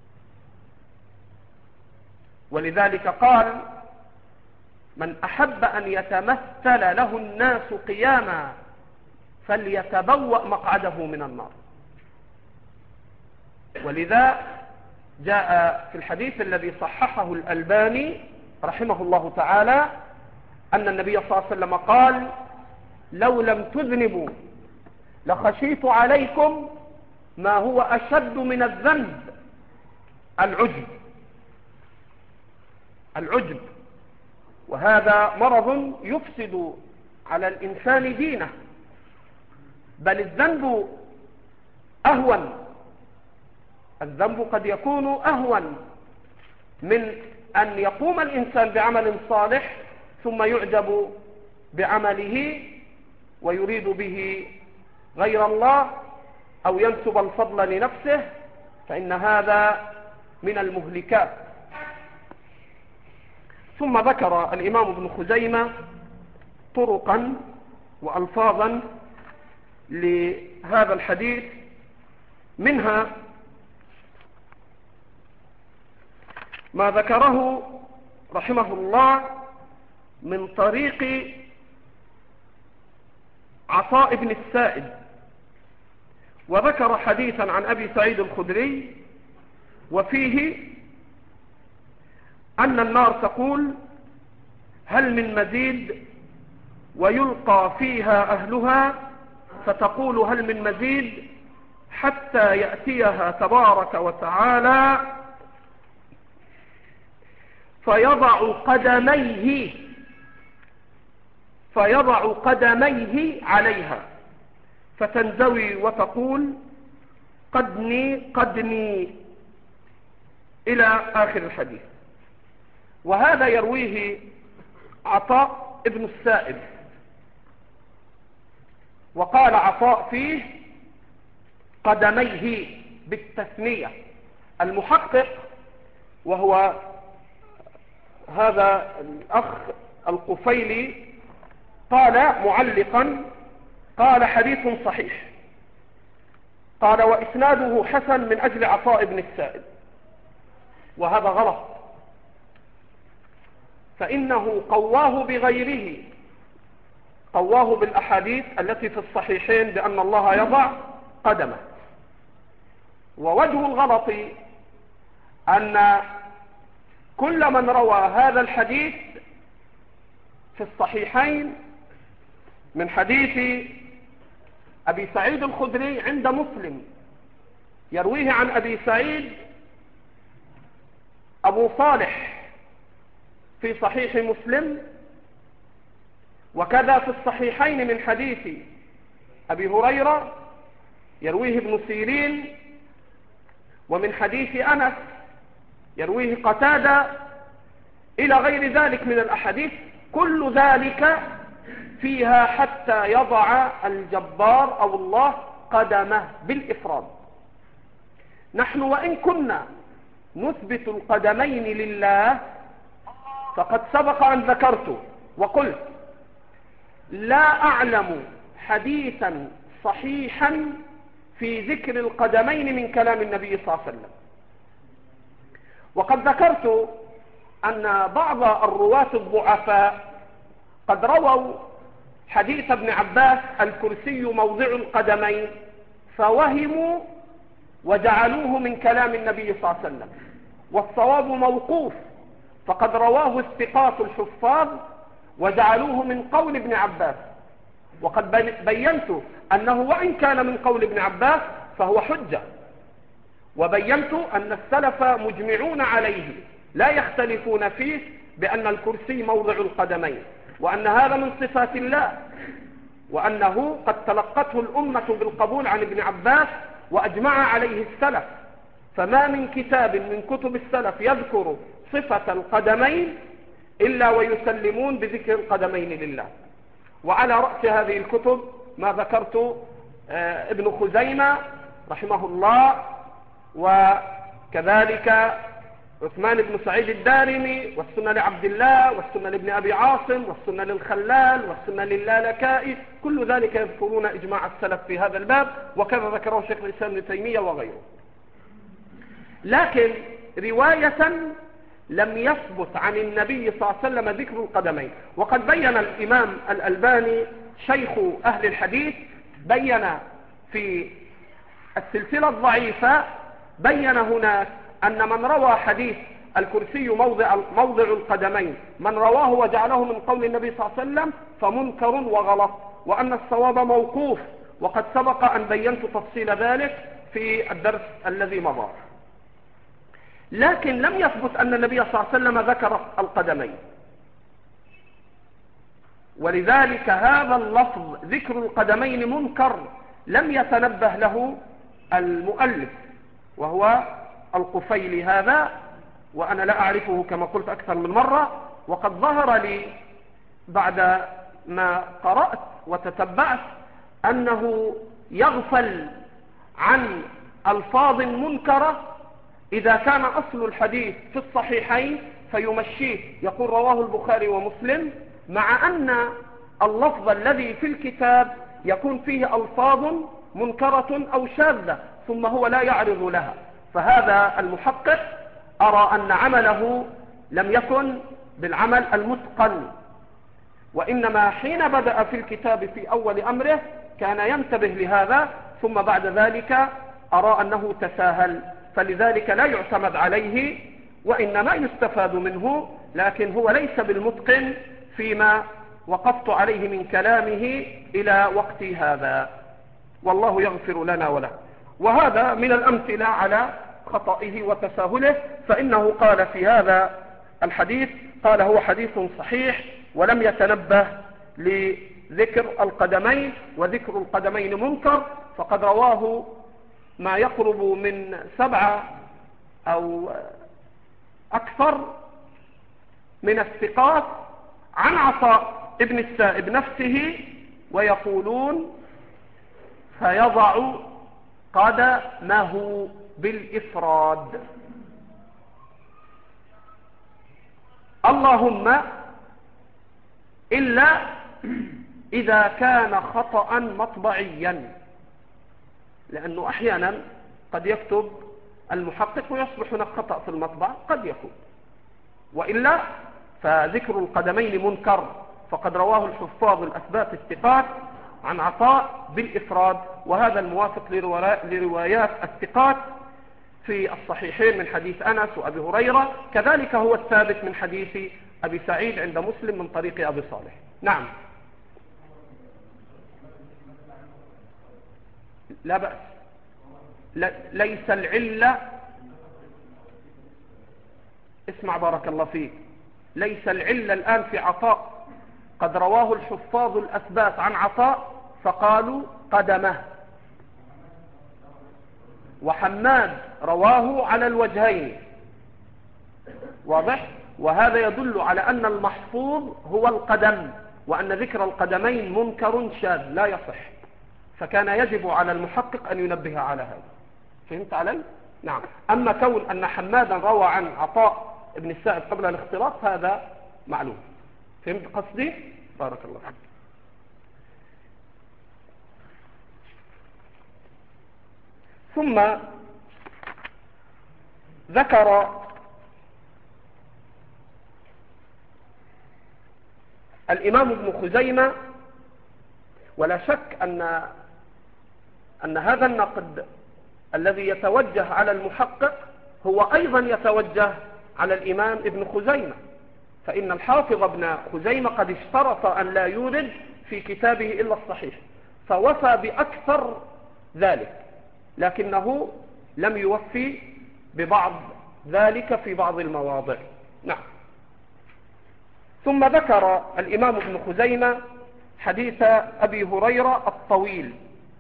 ولذلك قال من أحب أن يتمثل له الناس قياما فليتبوأ مقعده من النار. ولذا جاء في الحديث الذي صححه الألباني رحمه الله تعالى أن النبي صلى الله عليه وسلم قال لو لم تذنبوا لخشيت عليكم ما هو أشد من الذنب العجب. العجب، وهذا مرض يفسد على الإنسان دينه، بل الذنب أهون، الذنب قد يكون أهون من أن يقوم الإنسان بعمل صالح ثم يعجب بعمله ويريد به غير الله أو ينسب الفضل لنفسه، فإن هذا من المهلكات. ثم ذكر الإمام ابن خزيمة طرقا وألفاظا لهذا الحديث، منها ما ذكره رحمه الله من طريق عطاء بن السائب، وذكر حديثا عن أبي سعيد الخدري وفيه أن النار تقول هل من مزيد، ويلقى فيها أهلها فتقول هل من مزيد، حتى يأتيها تبارك وتعالى فيضع قدميه فيضع قدميه عليها فتنزوي وتقول قدني قدني إلى آخر الحديث. وهذا يرويه عطاء ابن السائب، وقال عطاء فيه قدميه بالتثنية. المحقق وهو هذا الأخ القفيلي قال معلقا قال حديث صحيح، قال وإسناده حسن من أجل عطاء بن السائب، وهذا غلط، فإنه قواه بغيره، قواه بالأحاديث التي في الصحيحين بأن الله يضع قدمه. ووجه الغلط أن كل من روى هذا الحديث في الصحيحين من حديث أبي سعيد الخدري عند مسلم يرويه عن أبي سعيد أبو صالح في صحيح مسلم، وكذا في الصحيحين من حديث أبي هريرة يرويه ابن سيرين، ومن حديث أنس يرويه قتادة، إلى غير ذلك من الأحاديث، كل ذلك فيها حتى يضع الجبار أو الله قدمه بالإفراد. نحن وإن كنا نثبت القدمين لله، فقد سبق أن ذكرت وقلت لا أعلم حديثا صحيحا في ذكر القدمين من كلام النبي صلى الله عليه وسلم. وقد ذكرت أن بعض الرواة الضعفاء قد رووا حديث ابن عباس الكرسي موضع القدمين فوهموا وجعلوه من كلام النبي صلى الله عليه وسلم، والصواب موقوف، فقد رواه الثقات الحفاظ وجعلوه من قول ابن عباس. وقد بينت أنه وإن كان من قول ابن عباس فهو حجة، وبينت أن السلف مجمعون عليه لا يختلفون فيه بأن الكرسي موضع القدمين، وأن هذا من صفات الله، وأنه قد تلقته الأمة بالقبول عن ابن عباس وأجمع عليه السلف. فما من كتاب من كتب السلف يذكر صفة القدمين إلا ويسلمون بذكر القدمين لله. وعلى رأس هذه الكتب ما ذكرت آه ابن خزيمة رحمه الله، وكذلك عثمان بن سعيد الدارمي، والسنة لعبد الله، والسنة لابن أبي عاصم، والسنة للخلال، والسنة للالكائي، كل ذلك يذكرون إجماع السلف في هذا الباب، وكذا ذكره شيخ الإسلام ابن تيمية وغيره. لكن رواية لم يثبت عن النبي صلى الله عليه وسلم ذكر القدمين. وقد بين الإمام الألباني شيخ أهل الحديث، بين في السلسلة الضعيفة، بين هناك أن من روى حديث الكرسي موضع, موضع القدمين من رواه وجعله من قول النبي صلى الله عليه وسلم فمنكر وغلط، وأن الصواب موقوف، وقد سبق أن بينت تفصيل ذلك في الدرس الذي مضى. لكن لم يثبت أن النبي صلى الله عليه وسلم ذكر القدمين، ولذلك هذا اللفظ ذكر القدمين منكر لم يتنبه له المؤلف، وهو القفيلي هذا، وأنا لا أعرفه كما قلت أكثر من مرة. وقد ظهر لي بعد ما قرأت وتتبعت أنه يغفل عن ألفاظ منكرة إذا كان أصل الحديث في الصحيحين فيمشيه، يقول رواه البخاري ومسلم، مع أن اللفظ الذي في الكتاب يكون فيه ألفاظ منكرة أو شاذة ثم هو لا يعرض لها. فهذا المحقق أرى أن عمله لم يكن بالعمل المتقن، وإنما حين بدأ في الكتاب في أول أمره كان ينتبه لهذا، ثم بعد ذلك أرى أنه تساهل، فلذلك لا يعتمد عليه، وإنما يستفاد منه، لكن هو ليس بالمتقن فيما وقفت عليه من كلامه إلى وقت هذا، والله يغفر لنا وله. وهذا من الأمثلة على خطئه وتساهله، فإنه قال في هذا الحديث، قال هو حديث صحيح ولم يتنبه لذكر القدمين، وذكر القدمين منكر، فقد رواه ما يقرب من سبعة أو أكثر من الثقات عن عطاء ابن السائب نفسه، ويقولون فيضع قدمه بالإفراد. اللهم إلا إذا كان خطأ مطبعيا، لأنه أحيانا قد يكتب المحقق ويصبح هناك خطأ في المطبع، قد يكون، وإلا فذكر القدمين منكر، فقد رواه الحفاظ الأثبات الثقات عن عطاء بالإفراد، وهذا الموافق لروايات الثقات في الصحيحين من حديث أنس وأبي هريرة، كذلك هو الثابت من حديث أبي سعيد عند مسلم من طريق أبي صالح. نعم، لا بأس. ليس العلة، اسمع بارك الله فيك، ليس العلة الآن في عطاء، قد رواه الحفاظ الأثبات عن عطاء فقالوا قدمه، وحماد رواه على الوجهين، واضح؟ وهذا يدل على أن المحفوظ هو القدم، وأن ذكر القدمين منكر شاذ لا يصح، فكان يجب على المحقق أن ينبه على هذا. فهمت علي؟ نعم. أما كون أن حمادا روى عن عطاء ابن السائب قبل الاختلاط هذا معلوم. فهمت قصدي؟ بارك الله فيك. ثم ذكر الإمام ابن خزيمة، ولا شك أن أن هذا النقد الذي يتوجه على المحقق هو أيضا يتوجه على الإمام ابن خزيمة، فإن الحافظ ابن خزيمة قد اشترط أن لا يورد في كتابه إلا الصحيح، فوفى بأكثر ذلك، لكنه لم يوفي ببعض ذلك في بعض المواضع. نعم. ثم ذكر الإمام ابن خزيمة حديث أبي هريرة الطويل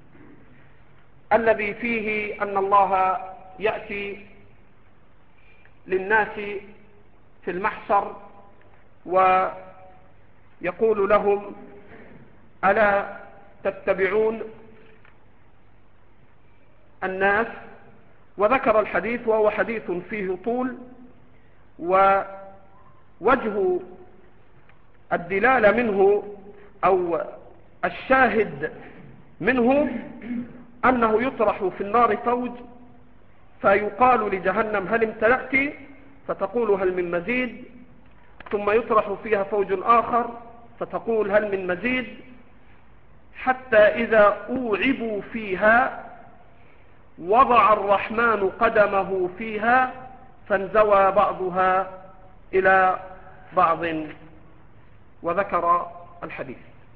الذي فيه أن الله يأتي للناس في المحشر ويقول لهم ألا تتبعون الناس، وذكر الحديث، وهو حديث فيه طول، ووجه الدلالة منه أو الشاهد منه أنه يطرح في النار فوج فيقال لجهنم هل امتلأت، فتقول هل من مزيد، ثم يطرح فيها فوج آخر فتقول هل من مزيد، حتى إذا أوعبوا فيها وضع الرحمن قدمه فيها فانزوى بعضها إلى بعض، وذكر الحديث.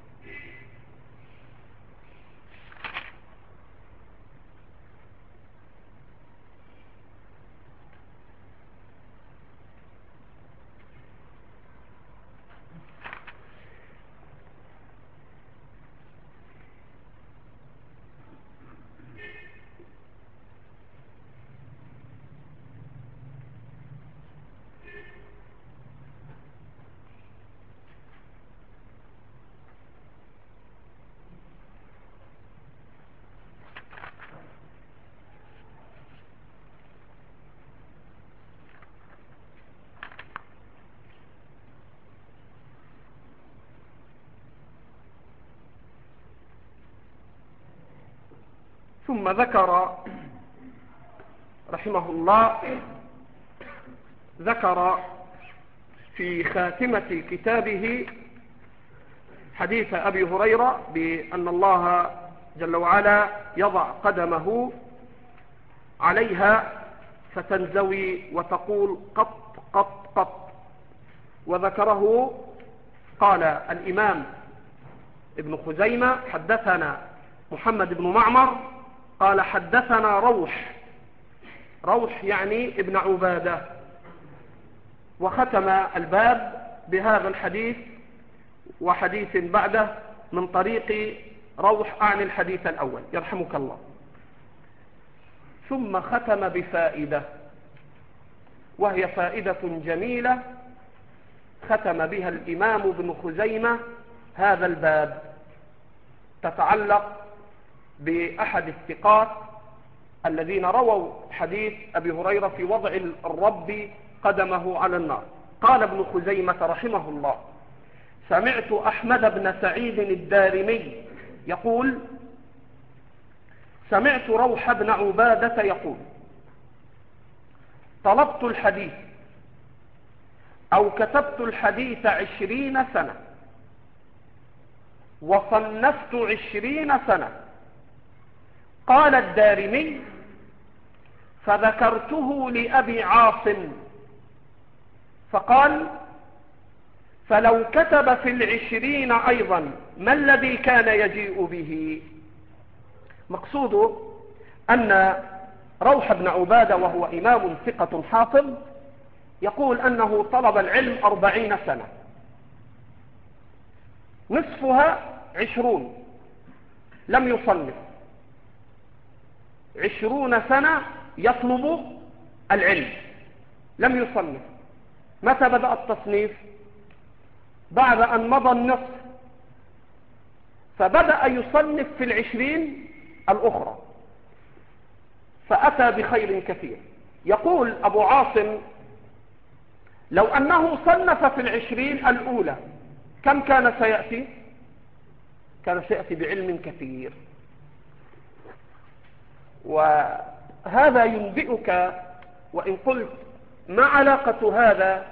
ثم ذكر رحمه الله ذكر في خاتمة كتابه حديث أبي هريرة بأن الله جل وعلا يضع قدمه عليها فتنزوي وتقول قط قط قط، وذكره قال الإمام ابن خزيمة حدثنا محمد بن معمر قال حدثنا روح، روح يعني ابن عبادة، وختم الباب بهذا الحديث وحديث بعده من طريق روح عن الحديث الأول يرحمك الله. ثم ختم بفائدة، وهي فائدة جميلة ختم بها الإمام ابن خزيمة هذا الباب، تتعلق بأحد الثقات الذين رووا حديث أبي هريرة في وضع الرب قدمه على النار. قال ابن خزيمة رحمه الله سمعت أحمد بن سعيد الدارمي يقول سمعت روح بن عبادة يقول: طلبت الحديث أو كتبت الحديث عشرين سنة وصنفت عشرين سنة. قال الدارمي: فذكرته لأبي عاصم فقال: فلو كتب في العشرين أيضا ما الذي كان يجيء به؟ مقصوده أن روح بن عبادة وهو إمام ثقة حافظ يقول أنه طلب العلم أربعين سنة، نصفها عشرون لم يصنف، عشرون سنة يطلب العلم لم يصنف. متى بدأ التصنيف؟ بعد أن مضى النصف، فبدأ يصنف في العشرين الأخرى فأتى بخير كثير. يقول أبو عاصم: لو أنه صنف في العشرين الأولى كم كان سيأتي؟ كان سيأتي بعلم كثير. وهذا ينبئك، وإن قلت ما علاقة هذا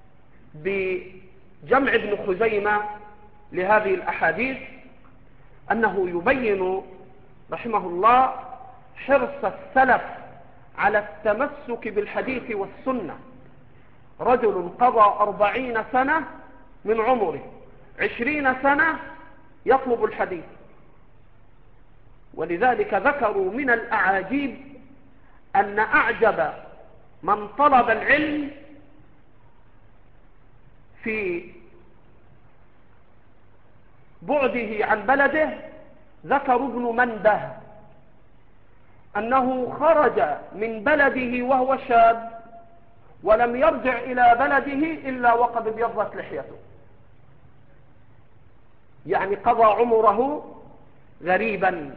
بجمع ابن خزيمة لهذه الأحاديث، أنه يبين رحمه الله حرص السلف على التمسك بالحديث والسنة. رجل قضى أربعين سنة من عمره، عشرين سنة يطلب الحديث. ولذلك ذكروا من الأعاجيب أن أعجب من طلب العلم في بعده عن بلده ذكروا ابن منده، أنه خرج من بلده وهو شاب ولم يرجع إلى بلده إلا وقد ابيضت لحيته، يعني قضى عمره غريبا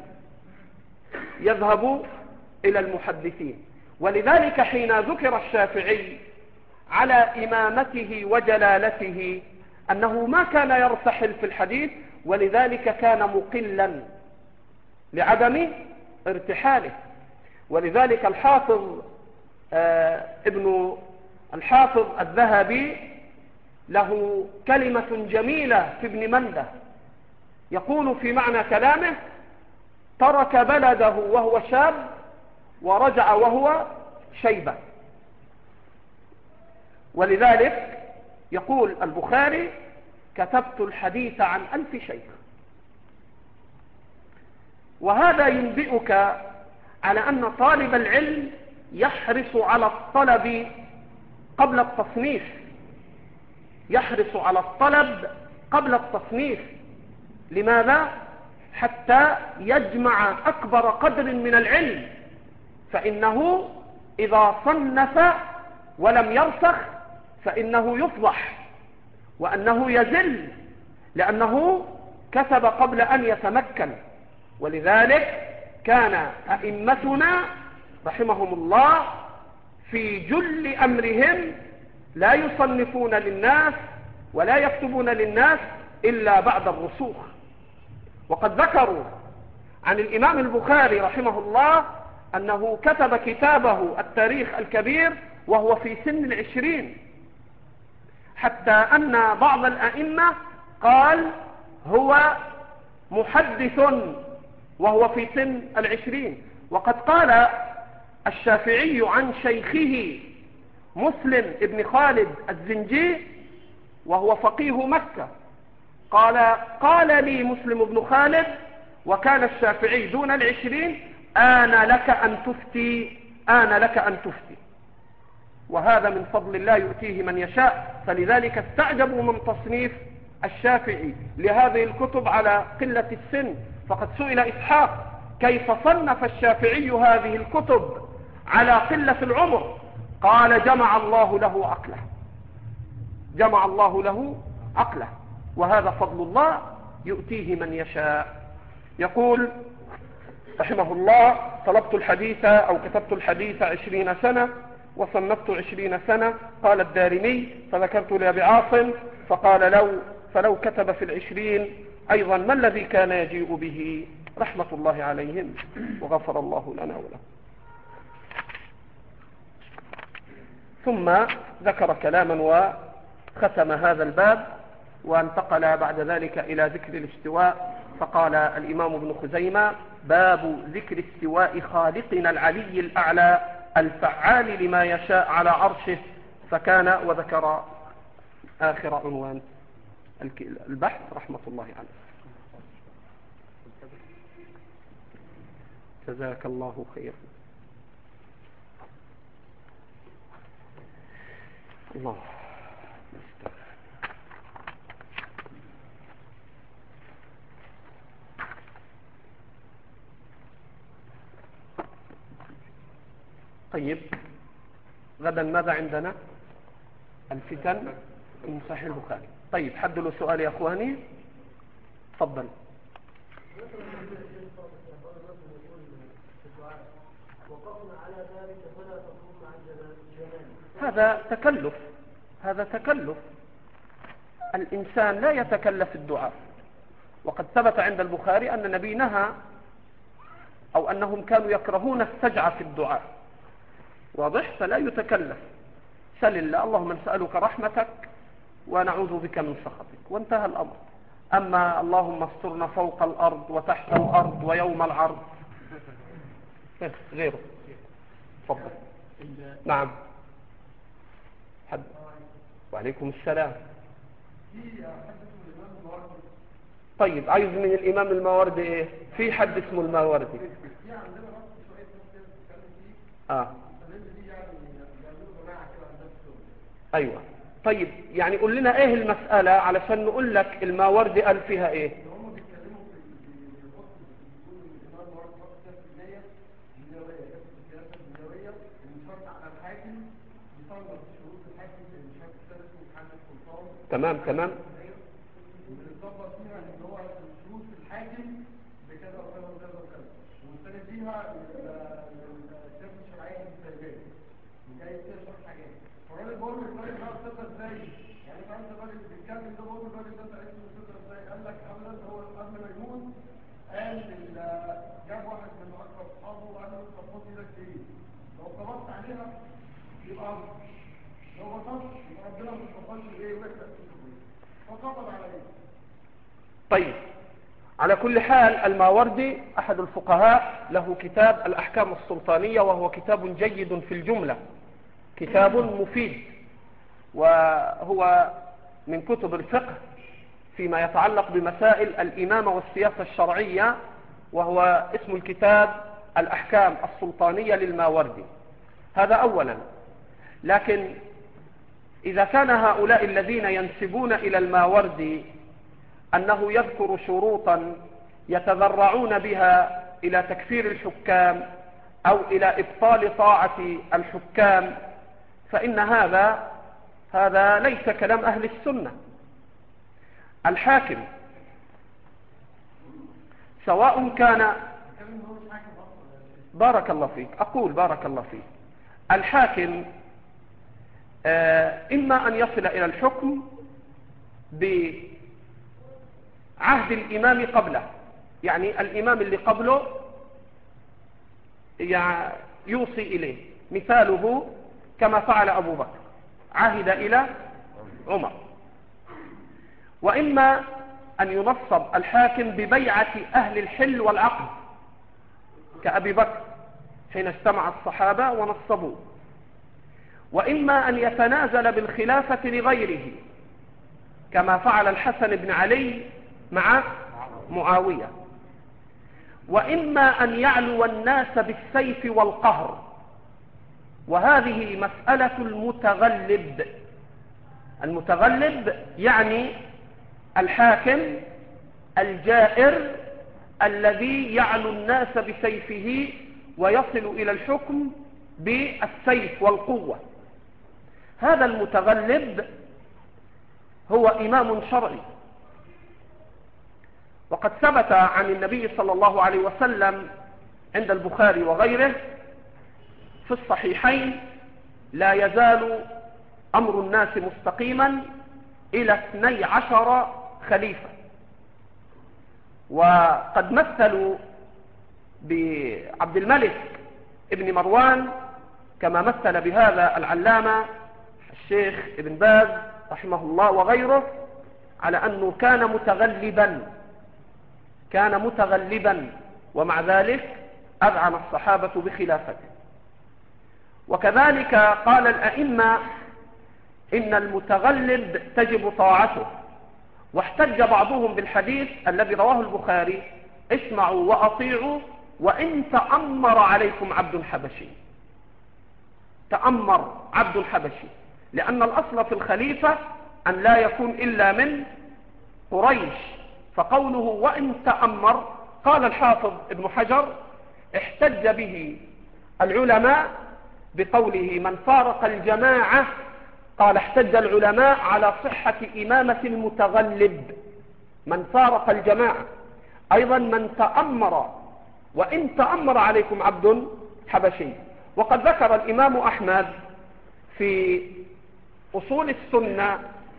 يذهب إلى المحدثين. ولذلك حين ذكر الشافعي على إمامته وجلالته أنه ما كان يرتحل في الحديث، ولذلك كان مقلا لعدم ارتحاله. ولذلك الحافظ آه ابن الحافظ الذهبي له كلمة جميلة في ابن منده، يقول في معنى كلامه: ترك بلده وهو شاب ورجع وهو شيبة. ولذلك يقول البخاري: كتبت الحديث عن ألف شيخ. وهذا ينبئك على أن طالب العلم يحرص على الطلب قبل التصنيف، يحرص على الطلب قبل التصنيف. لماذا؟ حتى يجمع أكبر قدر من العلم، فإنه إذا صنف ولم يرسخ فإنه يفضح وأنه يزل، لأنه كتب قبل أن يتمكن. ولذلك كان أئمتنا رحمهم الله في جل أمرهم لا يصنفون للناس ولا يكتبون للناس إلا بعد الرسوخ. وقد ذكروا عن الإمام البخاري رحمه الله أنه كتب كتابه التاريخ الكبير وهو في سن العشرين، حتى أن بعض الأئمة قال هو محدث وهو في سن العشرين. وقد قال الشافعي عن شيخه مسلم ابن خالد الزنجي وهو فقيه مكة، قال: قال لي مسلم بن خالد وكان الشافعي دون العشرين: آن لك أن تفتي، آن لك أن تفتي. وهذا من فضل الله يؤتيه من يشاء. فلذلك استعجبوا من تصنيف الشافعي لهذه الكتب على قلة السن. فقد سئل إسحاق: كيف صنف الشافعي هذه الكتب على قلة العمر؟ قال: جمع الله له عقله، جمع الله له عقله، وهذا فضل الله يؤتيه من يشاء. يقول رحمه الله: طلبت الحديث أو كتبت الحديث عشرين سنة وصنفت عشرين سنة. قال الدارمي: فذكرت لأبي عاصم فقال: لو فلو كتب في العشرين أيضا ما الذي كان يجيء به؟ رحمة الله عليهم وغفر الله لنا ولهم. ثم ذكر كلاما وختم هذا الباب، وانتقل بعد ذلك إلى ذكر الاستواء، فقال الإمام ابن خزيمة: باب ذكر استواء خالقنا العلي الأعلى الفعال لما يشاء على عرشه، فكان وذكر آخر عنوان البحث رحمة الله عليه. جزاك الله خير. الله طيب، غدا ماذا عندنا؟ الفتن من صحيح البخاري. طيب، حد له سؤال يا اخواني؟ تفضل. هذا تكلف، هذا تكلف. الإنسان لا يتكلف الدعاء، وقد ثبت عند البخاري أن النبي نهى أو أنهم كانوا يكرهون السجع في الدعاء، واضح؟ فلا يتكلف. سل الله: اللهم نسألك رحمتك ونعوذ بك من سخطك، وانتهى الأمر. أما اللهم استرنا فوق الأرض وتحت الأرض ويوم العرض غيره. تفضل. نعم. حد. وعليكم السلام. طيب، عايز من الإمام الماوردي إيه؟ في حد اسمه الماوردي. آه. أيوة. طيب، يعني قول لنا إيه المسألة علشان نقول لك الماوردي قال فيها إيه. تمام تمام. جاب واحد من اكبر اصحابه وقال له طب خد ايدك دي، لو طبقت عليها يبقى لو بطلت يبقى ربنا ما بيطبقش ايه ويحرق فقبض على ايه. طيب، على كل حال الماوردي أحد الفقهاء، له كتاب الأحكام السلطانية، وهو كتاب جيد في الجملة، كتاب مفيد، وهو من كتب الفقه فيما يتعلق بمسائل الإمامة والسياسة الشرعية، وهو اسم الكتاب الأحكام السلطانية للماوردي. هذا أولا. لكن إذا كان هؤلاء الذين ينسبون إلى الماوردي أنه يذكر شروطا يتذرعون بها إلى تكفير الحكام أو إلى إبطال طاعة الحكام، فإن هذا هذا ليس كلام أهل السنة. الحاكم سواء كان، بارك الله فيك، أقول بارك الله فيك، الحاكم إما أن يصل إلى الحكم بعهد الإمام قبله، يعني الإمام اللي قبله يوصي إليه، مثاله كما فعل أبو بكر، عهد إلى عمر. وإما أن ينصب الحاكم ببيعة أهل الحل والعقد كأبي بكر حين اجتمع الصحابة ونصبوه. وإما أن يتنازل بالخلافة لغيره كما فعل الحسن بن علي مع معاوية. وإما أن يعلو الناس بالسيف والقهر، وهذه مسألة المتغلب. المتغلب يعني الحاكم الجائر الذي يعلو الناس بسيفه ويصل إلى الحكم بالسيف والقوة. هذا المتغلب هو إمام شرعي، وقد ثبت عن النبي صلى الله عليه وسلم عند البخاري وغيره في الصحيحين: لا يزال أمر الناس مستقيما إلى اثني عشر خليفة. وقد مثلوا بعبد الملك ابن مروان كما مثل بهذا العلامة الشيخ ابن باز رحمه الله وغيره، على أنه كان متغلبا كان متغلبا ومع ذلك أذعن الصحابة بخلافته. وكذلك قال الأئمة إن المتغلب تجب طاعته، واحتج بعضهم بالحديث الذي رواه البخاري: اسمعوا وأطيعوا وإن تأمر عليكم عبد حبشي. تأمر عبد حبشي، لأن الأصل في الخليفة أن لا يكون إلا من قريش، فقوله وإن تأمر، قال الحافظ ابن حجر احتج به العلماء بقوله من فارق الجماعة، قال احتج العلماء على صحة إمامة المتغلب من فارق الجماعة. أيضا من تأمر وإن تأمر عليكم عبد حبشي. وقد ذكر الإمام أحمد في أصول السنة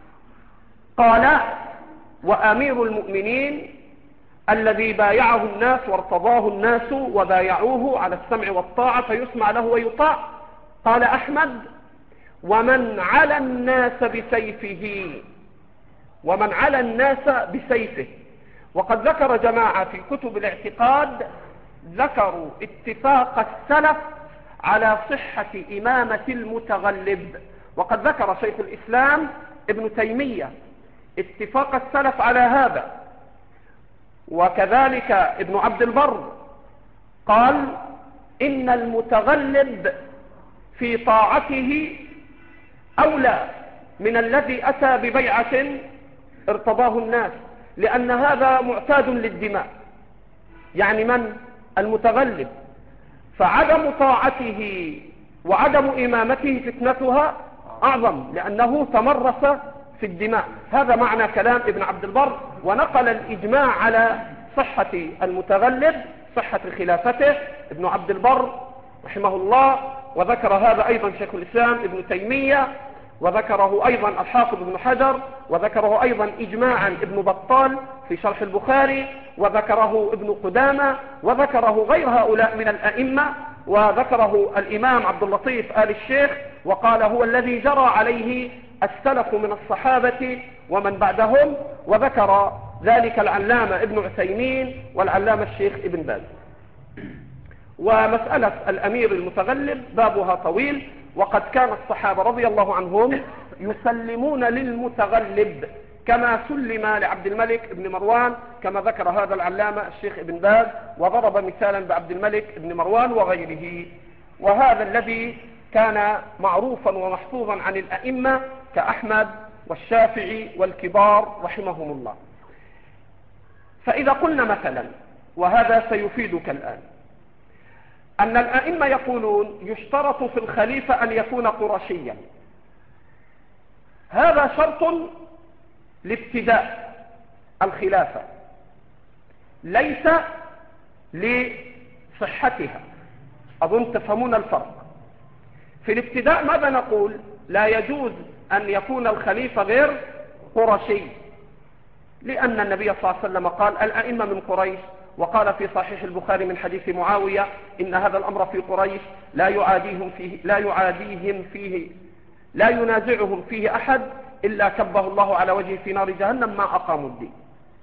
قال: وأمير المؤمنين الذي بايعه الناس وارتضاه الناس وبايعوه على السمع والطاعة فيسمع له ويطاع. قال أحمد: ومن على الناس بسيفه ومن على الناس بسيفه. وقد ذكر جماعة في كتب الاعتقاد ذكروا اتفاق السلف على صحة إمامة المتغلب، وقد ذكر شيخ الإسلام ابن تيمية اتفاق السلف على هذا، وكذلك ابن عبد البر قال: إن المتغلب في طاعته أولى من الذي أتى ببيعة ارتضاه الناس، لأن هذا معتاد للدماء، يعني من؟ المتغلب، فعدم طاعته وعدم إمامته فتنتها أعظم لأنه تمرس في الدماء. هذا معنى كلام ابن عبد البر، ونقل الإجماع على صحة المتغلب، صحة خلافته، ابن عبد البر رحمه الله، وذكر هذا أيضا شيخ الإسلام ابن تيمية، وذكره أيضا الحافظ ابن حجر، وذكره أيضا إجماعا ابن بطال في شرح البخاري، وذكره ابن قدامة، وذكره غير هؤلاء من الأئمة، وذكره الإمام عبد اللطيف آل الشيخ، وقال هو الذي جرى عليه السلف من الصحابة ومن بعدهم، وذكر ذلك العلامة ابن عثيمين والعلامة الشيخ ابن باز. ومسألة الأمير المتغلب بابها طويل، وقد كان الصحابة رضي الله عنهم يسلمون للمتغلب كما سلم لعبد الملك بن مروان، كما ذكر هذا العلامة الشيخ ابن باز، وضرب مثالا بعبد الملك بن مروان وغيره. وهذا الذي كان معروفا ومحفوظا عن الأئمة كأحمد والشافعي والكبار رحمهم الله. فإذا قلنا مثلا، وهذا سيفيدك الآن، أن الأئمة يقولون يشترط في الخليفة أن يكون قرشيا، هذا شرط لابتداء الخلافة ليس لصحتها. أظن تفهمون الفرق. في الابتداء ماذا نقول؟ لا يجوز أن يكون الخليفة غير قرشي، لأن النبي صلى الله عليه وسلم قال الأئمة من قريش، وقال في صحيح البخاري من حديث معاوية إن هذا الأمر في قريش لا يعاديهم فيه لا يعاديهم فيه لا ينازعهم فيه أحد إلا كبه الله على وجهه في نار جهنم ما أقاموا الدين.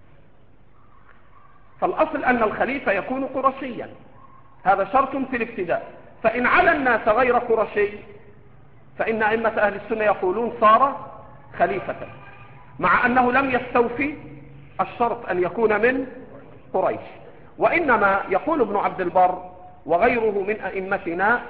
فالأصل أن الخليفة يكون قرشيا، هذا شرط في الابتداء. فإن على الناس غير قرشي فإن أئمة أهل السنة يقولون صار خليفة، مع أنه لم يستوفي الشرط أن يكون من قريش. وإنما يقول ابن عبد البر وغيره من أئمتنا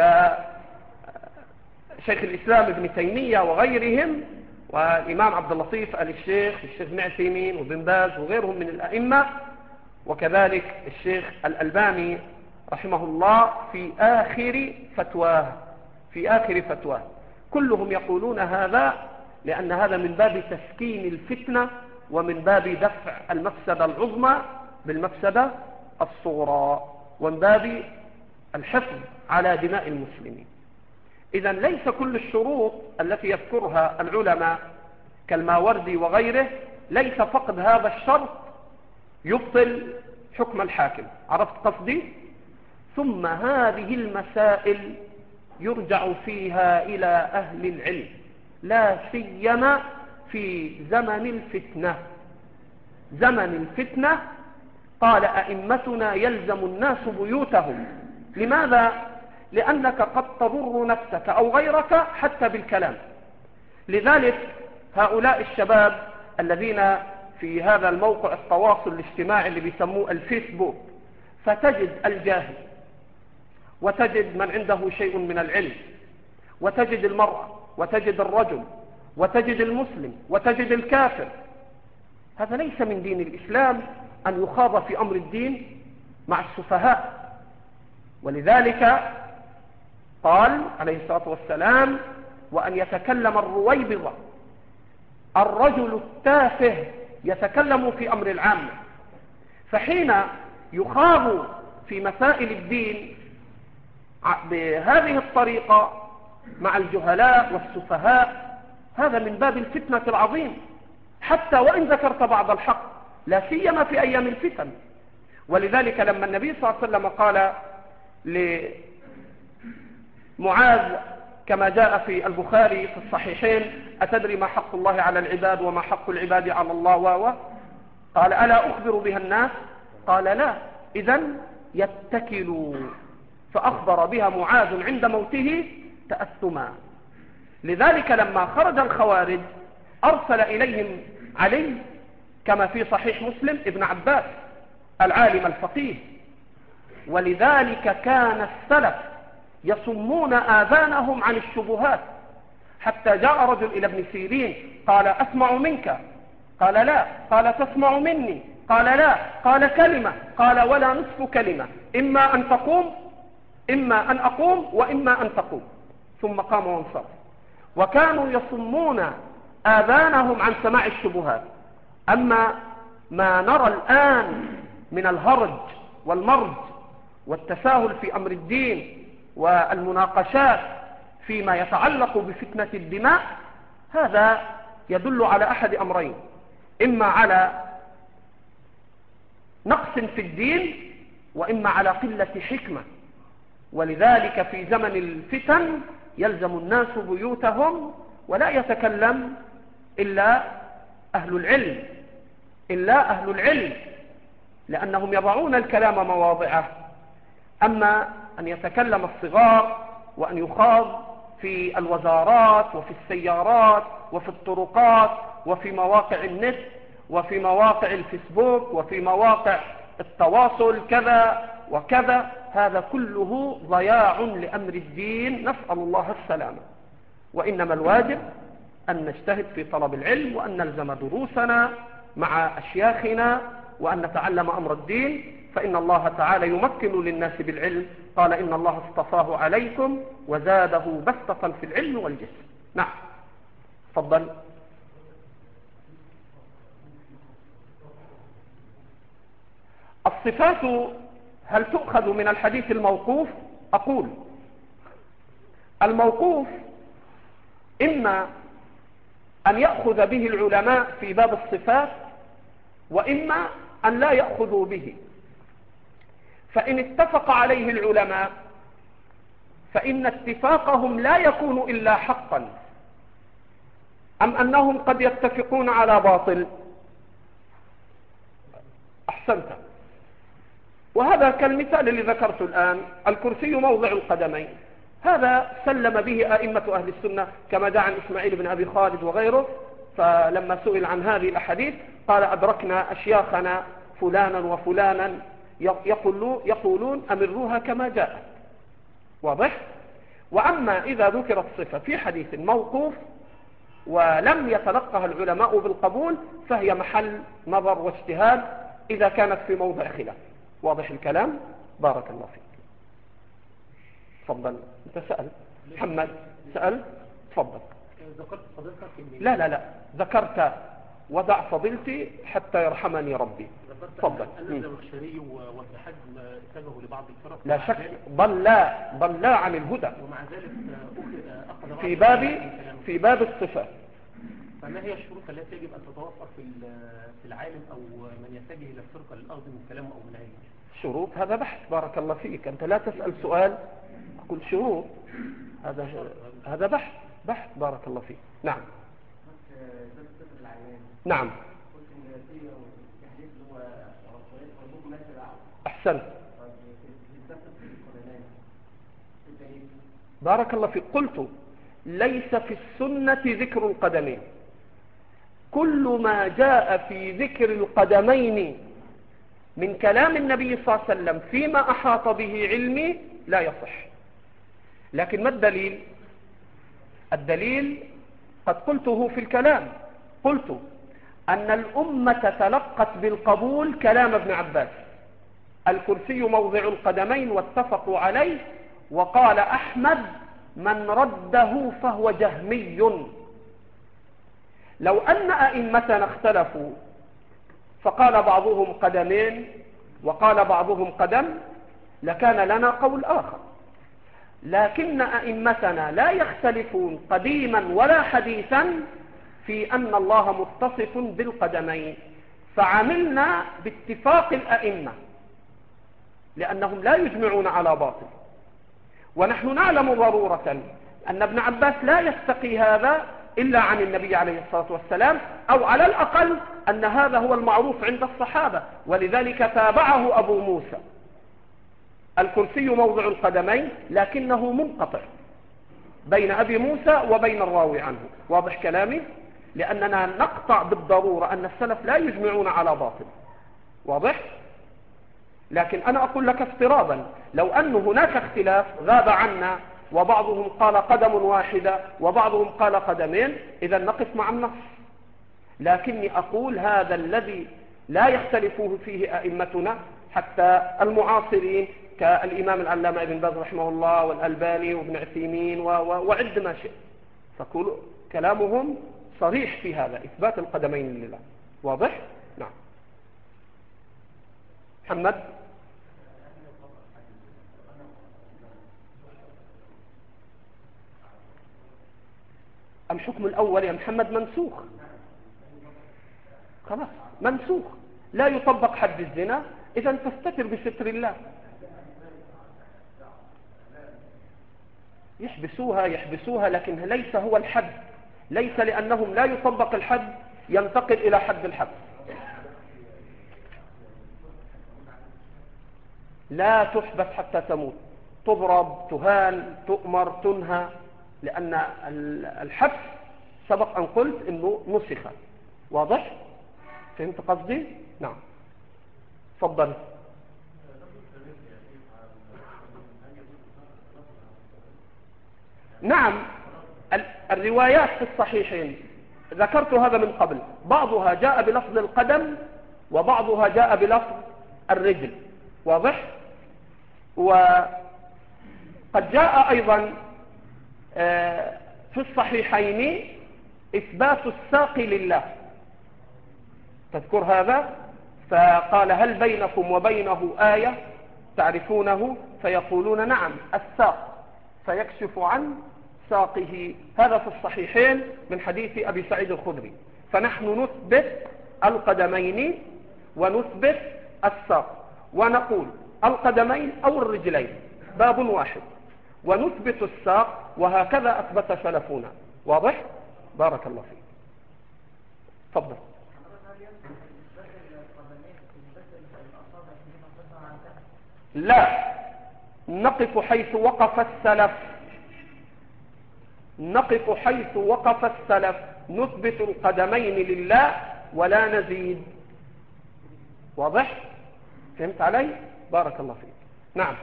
كشيخ الإسلام ابن تيمية وغيرهم، والإمام عبد اللطيف آل الشيخ، الشيخ ابن عثيمين وابن باز وغيرهم من الأئمة، وكذلك الشيخ الألباني رحمه الله في آخر فتواه في آخر فتواه كلهم يقولون هذا، لأن هذا من باب تسكين الفتنة ومن باب دفع المفسدة العظمى بالمفسدة الصغرى ومن باب الحفظ على دماء المسلمين. إذن ليس كل الشروط التي يذكرها العلماء كالماوردي وغيره، ليس فقد هذا الشرط يبطل حكم الحاكم. عرفت قصدي؟ ثم هذه المسائل يرجع فيها إلى أهل العلم، لا سيما في زمن الفتنة. زمن الفتنة قال أئمتنا يلزم الناس بيوتهم. لماذا؟ لأنك قد تضر نفسك أو غيرك حتى بالكلام. لذلك هؤلاء الشباب الذين في هذا الموقع التواصل الاجتماعي اللي بيسموه الفيسبوك، فتجد الجاهل، وتجد من عنده شيء من العلم، وتجد المرأة، وتجد الرجل، وتجد المسلم، وتجد الكافر. هذا ليس من دين الإسلام أن يخاض في أمر الدين مع السفهاء. ولذلك قال عليه الصلاة والسلام: وأن يتكلم الرويبضة، الرجل التافه يتكلم في أمر العامة. فحين يخاض في مسائل الدين بهذه الطريقة مع الجهلاء والسفهاء، هذا من باب الفتنة العظيم، حتى وإن ذكرت بعض الحق، لا سيما في أيام الفتن. ولذلك لما النبي صلى الله عليه وسلم قال لمعاذ كما جاء في البخاري في الصحيحين: أتدري ما حق الله على العباد وما حق العباد على الله؟ و قال: ألا أخبر بها الناس؟ قال: لا. إذن يتكلوا. فأخبر بها معاذ عند موته تأثما. لذلك لما خرج الخوارج أرسل إليهم علي كما في صحيح مسلم ابن عباس العالم الفقيه. ولذلك كان السلف يصمون آذانهم عن الشبهات، حتى جاء رجل إلى ابن سيرين قال: أسمع منك؟ قال: لا. قال: تسمع مني؟ قال: لا. قال: كلمة؟ قال: ولا نصف كلمة، إما أن تقوم إما أن أقوم وإما أن تقوم. ثم قام وانصرف. وكانوا يصمون آذانهم عن سماع الشبهات. أما ما نرى الآن من الهرج والمرج والتساهل في أمر الدين والمناقشات فيما يتعلق بفتنة الدماء، هذا يدل على أحد أمرين: إما على نقص في الدين، وإما على قلة حكمة. ولذلك في زمن الفتن يلزم الناس بيوتهم، ولا يتكلم إلا أهل العلم إلا أهل العلم لأنهم يضعون الكلام مواضعه. أما أن يتكلم الصغار وأن يخاض في الوزارات وفي السيارات وفي الطرقات وفي مواقع النت وفي مواقع الفيسبوك وفي مواقع التواصل كذا وكذا، هذا كله ضياع لأمر الدين، نسأل الله السلامة. وإنما الواجب أن نجتهد في طلب العلم، وأن نلزم دروسنا مع أشياخنا، وأن نتعلم أمر الدين، فإن الله تعالى يمكن للناس بالعلم. قال: إن الله اصطفاه عليكم وزاده بسطة في العلم والجسم. نعم، تفضل. الصفات هل تؤخذ من الحديث الموقوف؟ أقول: الموقوف إما أن يأخذ به العلماء في باب الصفات، وإما أن لا يأخذوا به. فإن اتفق عليه العلماء فإن اتفاقهم لا يكون إلا حقا، أم أنهم قد يتفقون على باطل؟ أحسنت. وهذا كالمثال اللي ذكرته الآن: الكرسي موضع القدمين، هذا سلم به أئمة أهل السنة كما جاء عن إسماعيل بن أبي خالد وغيره. فلما سئل عن هذه الأحاديث قال: أدركنا أشياخنا فلانا وفلانا يقولون أمروها كما جاءت. واضح؟ وأما إذا ذكرت صفة في حديث موقوف ولم يتلقها العلماء بالقبول، فهي محل نظر واجتهاد إذا كانت في موضع خلاف. واضح الكلام؟ بارك الله فيك. تفضل. أنت سأل محمد، سأل، تفضل. ذكرت فضيلتك إن لا لا لا ذكرت ودع فضيلتي حتى يرحمني ربي. تفضل. أن الزمخشري وابن حزم اتجهوا لبعض الفرق، لا شك ضلا ضلا عن الهدى، ومع ذلك أخذ في باب في باب الصفات. فما هي الشروط التي يجب أن تتوفر في في العالم أو من يتجه إلى الفرقة للأخذ من كلامه أو من علمه؟ شروط هذا بحث. بارك الله فيك، أنت لا تسأل سؤال أقول شروط، هذا هذا بحث بحث. بارك الله فيك. نعم نعم أحسنت. بارك الله فيك. قلت ليس في السنة ذكر القدمين، كل ما جاء في ذكر القدمين من كلام النبي صلى الله عليه وسلم فيما أحاط به علمي لا يصح. لكن ما الدليل؟ الدليل قد قلته في الكلام، قلت أن الأمة تلقت بالقبول كلام ابن عباس: الكرسي موضع القدمين واتفقوا عليه، وقال أحمد: من رده فهو جهمي. لو أن أئمتنا اختلفوا فقال بعضهم قدمين وقال بعضهم قدم لكان لنا قول آخر، لكن أئمتنا لا يختلفون قديما ولا حديثا في أن الله متصف بالقدمين، فعملنا باتفاق الأئمة لأنهم لا يجمعون على باطل. ونحن نعلم ضرورة أن ابن عباس لا يستقي هذا إلا عن النبي عليه الصلاة والسلام، أو على الأقل أن هذا هو المعروف عند الصحابة، ولذلك تابعه أبو موسى: الكرسي موضع القدمين، لكنه منقطع بين أبي موسى وبين الراوي عنه. واضح كلامي؟ لأننا نقطع بالضرورة أن السلف لا يجمعون على باطل. واضح؟ لكن أنا أقول لك افتراضا لو أن هناك اختلاف غاب عنا وبعضهم قال قدم واحدة وبعضهم قال قدمين، إذا نقف مع النص. لكني أقول هذا الذي لا يختلفه فيه أئمتنا حتى المعاصرين كالإمام العلامة ابن باز رحمه الله والألباني وابن عثيمين وعد ما شئ، فكل كلامهم صريح في هذا إثبات القدمين لله. واضح؟ نعم. محمد. الحكم الأول يا محمد منسوخ، خلاص منسوخ، لا يطبق حد الزنا، إذا تستتر بستر الله. يحبسوها يحبسوها لكن ليس هو الحد، ليس لأنهم لا يطبق الحد ينتقل إلى حد الحبس. لا تحبس حتى تموت، تضرب، تهان، تؤمر، تنهى، لأن الحبس سبق أن قلت أنه نسخ. واضح؟ فهمت قصدي؟ نعم. تفضل. نعم، الروايات في الصحيحين ذكرت هذا من قبل، بعضها جاء بلفظ القدم وبعضها جاء بلفظ الرجل. واضح؟ وقد جاء أيضا في الصحيحين إثبات الساق لله، تذكر هذا؟ فقال: هل بينكم وبينه آية تعرفونه؟ فيقولون: نعم، الساق، فيكشف عن ساقه. هذا في الصحيحين من حديث أبي سعيد الخدري. فنحن نثبت القدمين ونثبت الساق، ونقول القدمين أو الرجلين باب واحد، ونثبت الساق، وهكذا أثبت سلفنا. واضح؟ بارك الله فيك. تفضل. لا، نقف حيث وقف السلف، نقف حيث وقف السلف، نثبت القدمين لله ولا نزيد. واضح؟ فهمت علي؟ بارك الله فيك. نعم.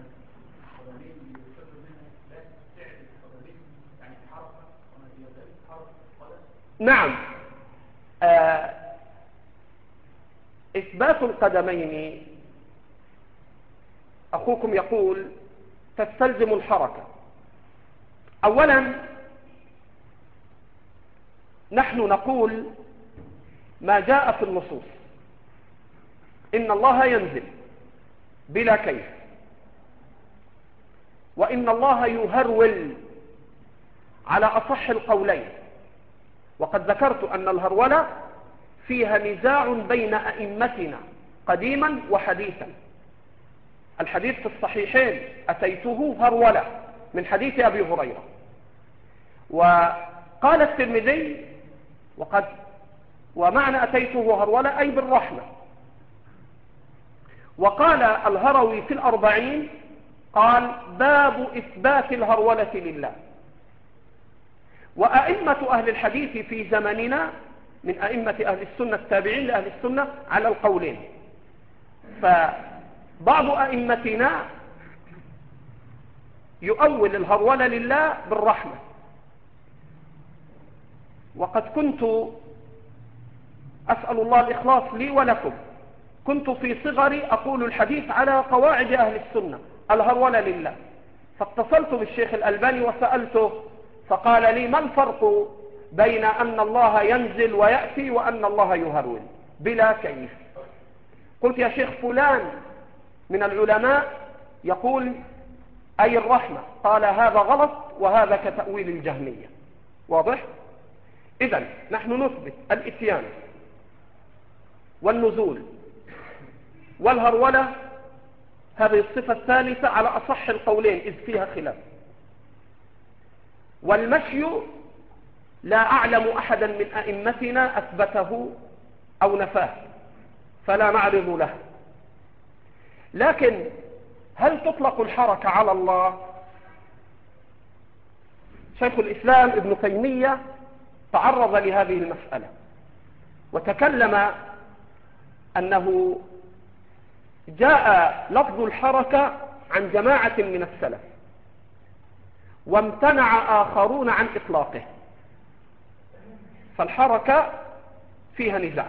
نعم. آه إثبات القدمين أخوكم يقول تستلزم الحركة. أولا نحن نقول ما جاء في النصوص: إن الله ينزل بلا كيف، وإن الله يهرول على أصح القولين. وقد ذكرت أن الهرولة فيها نزاع بين أئمتنا قديما وحديثا، الحديث في الصحيحين أتيته هرولة من حديث أبي هريرة. وقال الترمذي وقد ومعنى أتيته هرولة أي بالرحمة. وقال الهروي في الأربعين قال باب إثبات الهرولة لله. وأئمة أهل الحديث في زمننا من أئمة أهل السنة التابعين لأهل السنة على القولين. فبعض أئمتنا يؤول الهرولة لله بالرحمة. وقد كنت أسأل الله الإخلاص لي ولكم، كنت في صغري أقول الحديث على قواعد أهل السنة الهرولة لله. فاتصلت بالشيخ الألباني وسألته فقال لي ما الفرق بين أن الله ينزل ويأتي وأن الله يهرول بلا كيف؟ قلت يا شيخ فلان من العلماء يقول أي الرحمة. قال هذا غلط وهذا كتأويل الجهمية. واضح؟ إذن نحن نثبت الإتيان والنزول والهرولة، هذه الصفة الثالثة على أصح القولين إذ فيها خلاف. والمشي لا أعلم أحدا من أئمتنا أثبته أو نفاه فلا نعرض له. لكن هل تطلق الحركة على الله؟ شيخ الإسلام ابن تيمية تعرض لهذه المسألة وتكلم أنه جاء لفظ الحركة عن جماعة من السلف وامتنع آخرون عن إطلاقه، فالحركة فيها نزاع.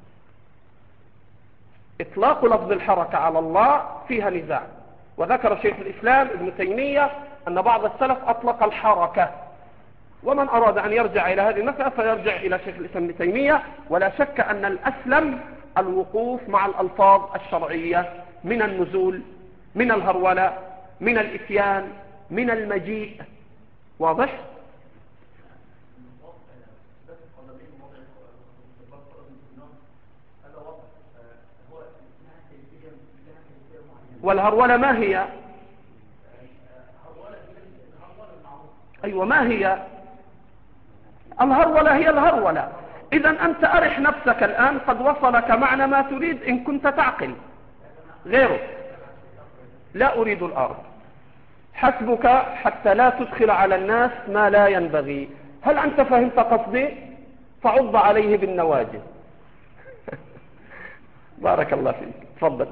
إطلاق لفظ الحركة على الله فيها نزاع. وذكر شيخ الإسلام ابن تيمية أن بعض السلف أطلق الحركة، ومن أراد أن يرجع إلى هذه المسألة فيرجع إلى شيخ الإسلام ابن تيمية. ولا شك أن الأسلم الوقوف مع الألفاظ الشرعية من النزول، من الهرولة، من الإتيان، من المجيء. واضح؟ والهرولة ما هي؟ أيوة ما هي؟ الهرولة هي الهرولة. إذن أنت أرح نفسك الآن، قد وصلك معنى ما تريد إن كنت تعقل. غيره لا أريد الأرض، حسبك حتى لا تدخل على الناس ما لا ينبغي. هل أنت فهمت قصدي؟ فعض عليه بالنواجذ. بارك الله فيك. تفضل.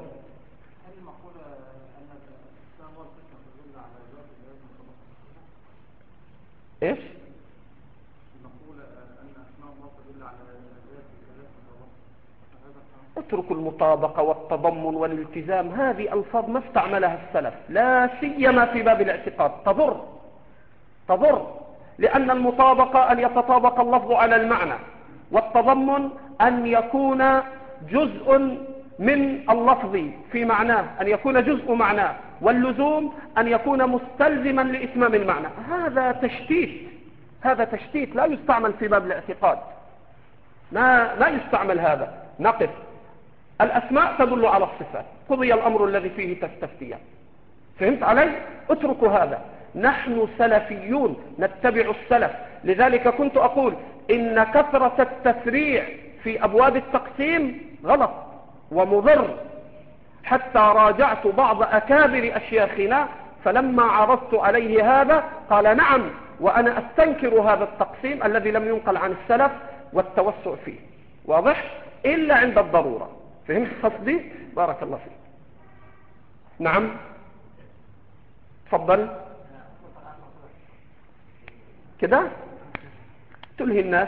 ايش؟ اتركوا المطابقة والتضمن والالتزام، هذه ألفاظ ما استعملها السلف لا سيما في باب الاعتقاد. تضر تضر لأن المطابقة أن يتطابق اللفظ على المعنى، والتضمن أن يكون جزء من اللفظ في معناه، أن يكون جزء معناه، واللزوم أن يكون مستلزما لإتمام المعنى. هذا تشتيت، هذا تشتيت لا يستعمل في باب الاعتقاد، ما, ما يستعمل هذا. نقف. الأسماء تدل على الصفات، قضي الأمر الذي فيه تستفتيان. فهمت علي؟ اتركوا هذا. نحن سلفيون نتبع السلف. لذلك كنت أقول إن كثرة التفريع في أبواب التقسيم غلط ومضر، حتى راجعت بعض أكابر أشياخنا فلما عرضت عليه هذا قال نعم وأنا أستنكر هذا التقسيم الذي لم ينقل عن السلف والتوسع فيه. واضح؟ إلا عند الضرورة. فهمت قصدي؟ بارك الله فيك. نعم تفضل. كده تلهي الناس؟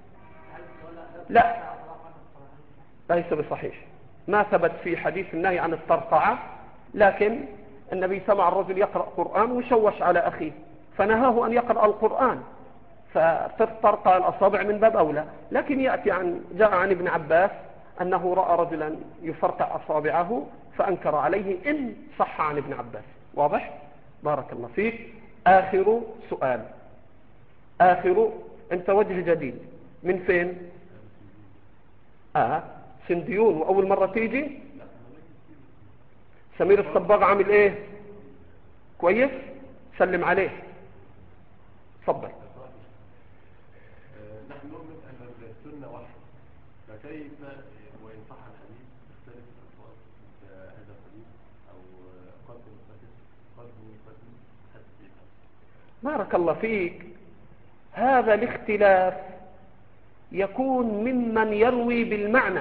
لا ليس بصحيح، ما ثبت في حديث النهي عن الترقعة، لكن النبي سمع الرجل يقرأ قرآن وشوش على أخيه فنهاه أن يقرأ القرآن، فترقى الأصابع من باب أولى. لكن يأتي عن جاء عن ابن عباس أنه رأى رجلا يفرقع أصابعه فأنكر عليه، إن صح عن ابن عباس. واضح؟ بارك الله فيك. آخر سؤال، آخر. أنت وجه جديد من فين؟ آه سنديون، وأول مرة تيجي سمير الصباغ عامل ايه؟ كويس؟ سلم عليه. اتفضل. نحن نؤمن أن السنة واحدة، فكيف وإن صح الحديث تختلف الألفاظ هذا الحديث أو قد منفتح قد منفتح حسب. بارك الله فيك. هذا الاختلاف يكون ممن يروي بالمعنى.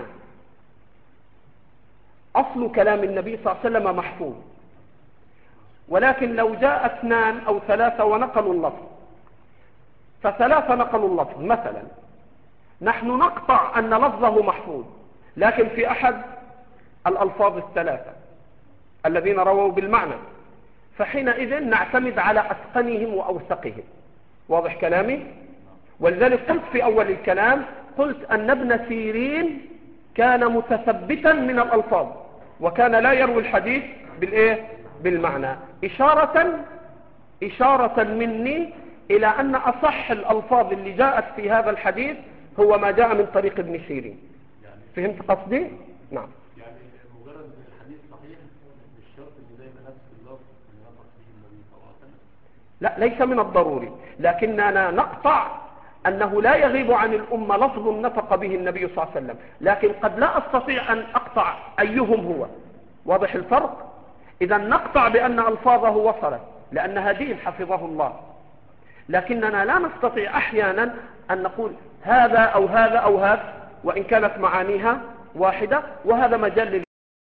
أصل كلام النبي صلى الله عليه وسلم محفوظ، ولكن لو جاء اثنان أو ثلاثة ونقلوا اللفظ، فثلاثة نقلوا اللفظ مثلا، نحن نقطع أن لفظه محفوظ، لكن في أحد الألفاظ الثلاثة الذين رووا بالمعنى، فحينئذ نعتمد على أتقنهم وأوثقهم. واضح كلامي؟ ولذلك قلت في أول الكلام، قلت أن ابن سيرين كان متثبتا من الألفاظ، وكان لا يروي الحديث بالإيه؟ بالمعنى، إشارة إشارة مني إلى أن أصح الألفاظ اللي جاءت في هذا الحديث هو ما جاء من طريق ابن سيرين. فهمت قصدي؟ نعم. يعني مجرد ان الحديث صحيح مش شرط ان دايما نفس اللفظ اللي نطق به النبي صلى الله عليه وسلم. لا، ليس من الضروري، لكننا نقطع أنه لا يغيب عن الأمة لفظ نطق به النبي صلى الله عليه وسلم، لكن قد لا أستطيع أن أقطع أيهم هو. واضح الفرق؟ إذا نقطع بأن ألفاظه وصلت لأنها دين حفظه الله، لكننا لا نستطيع أحيانا أن نقول هذا أو هذا أو هذا وإن كانت معانيها واحدة، وهذا مجال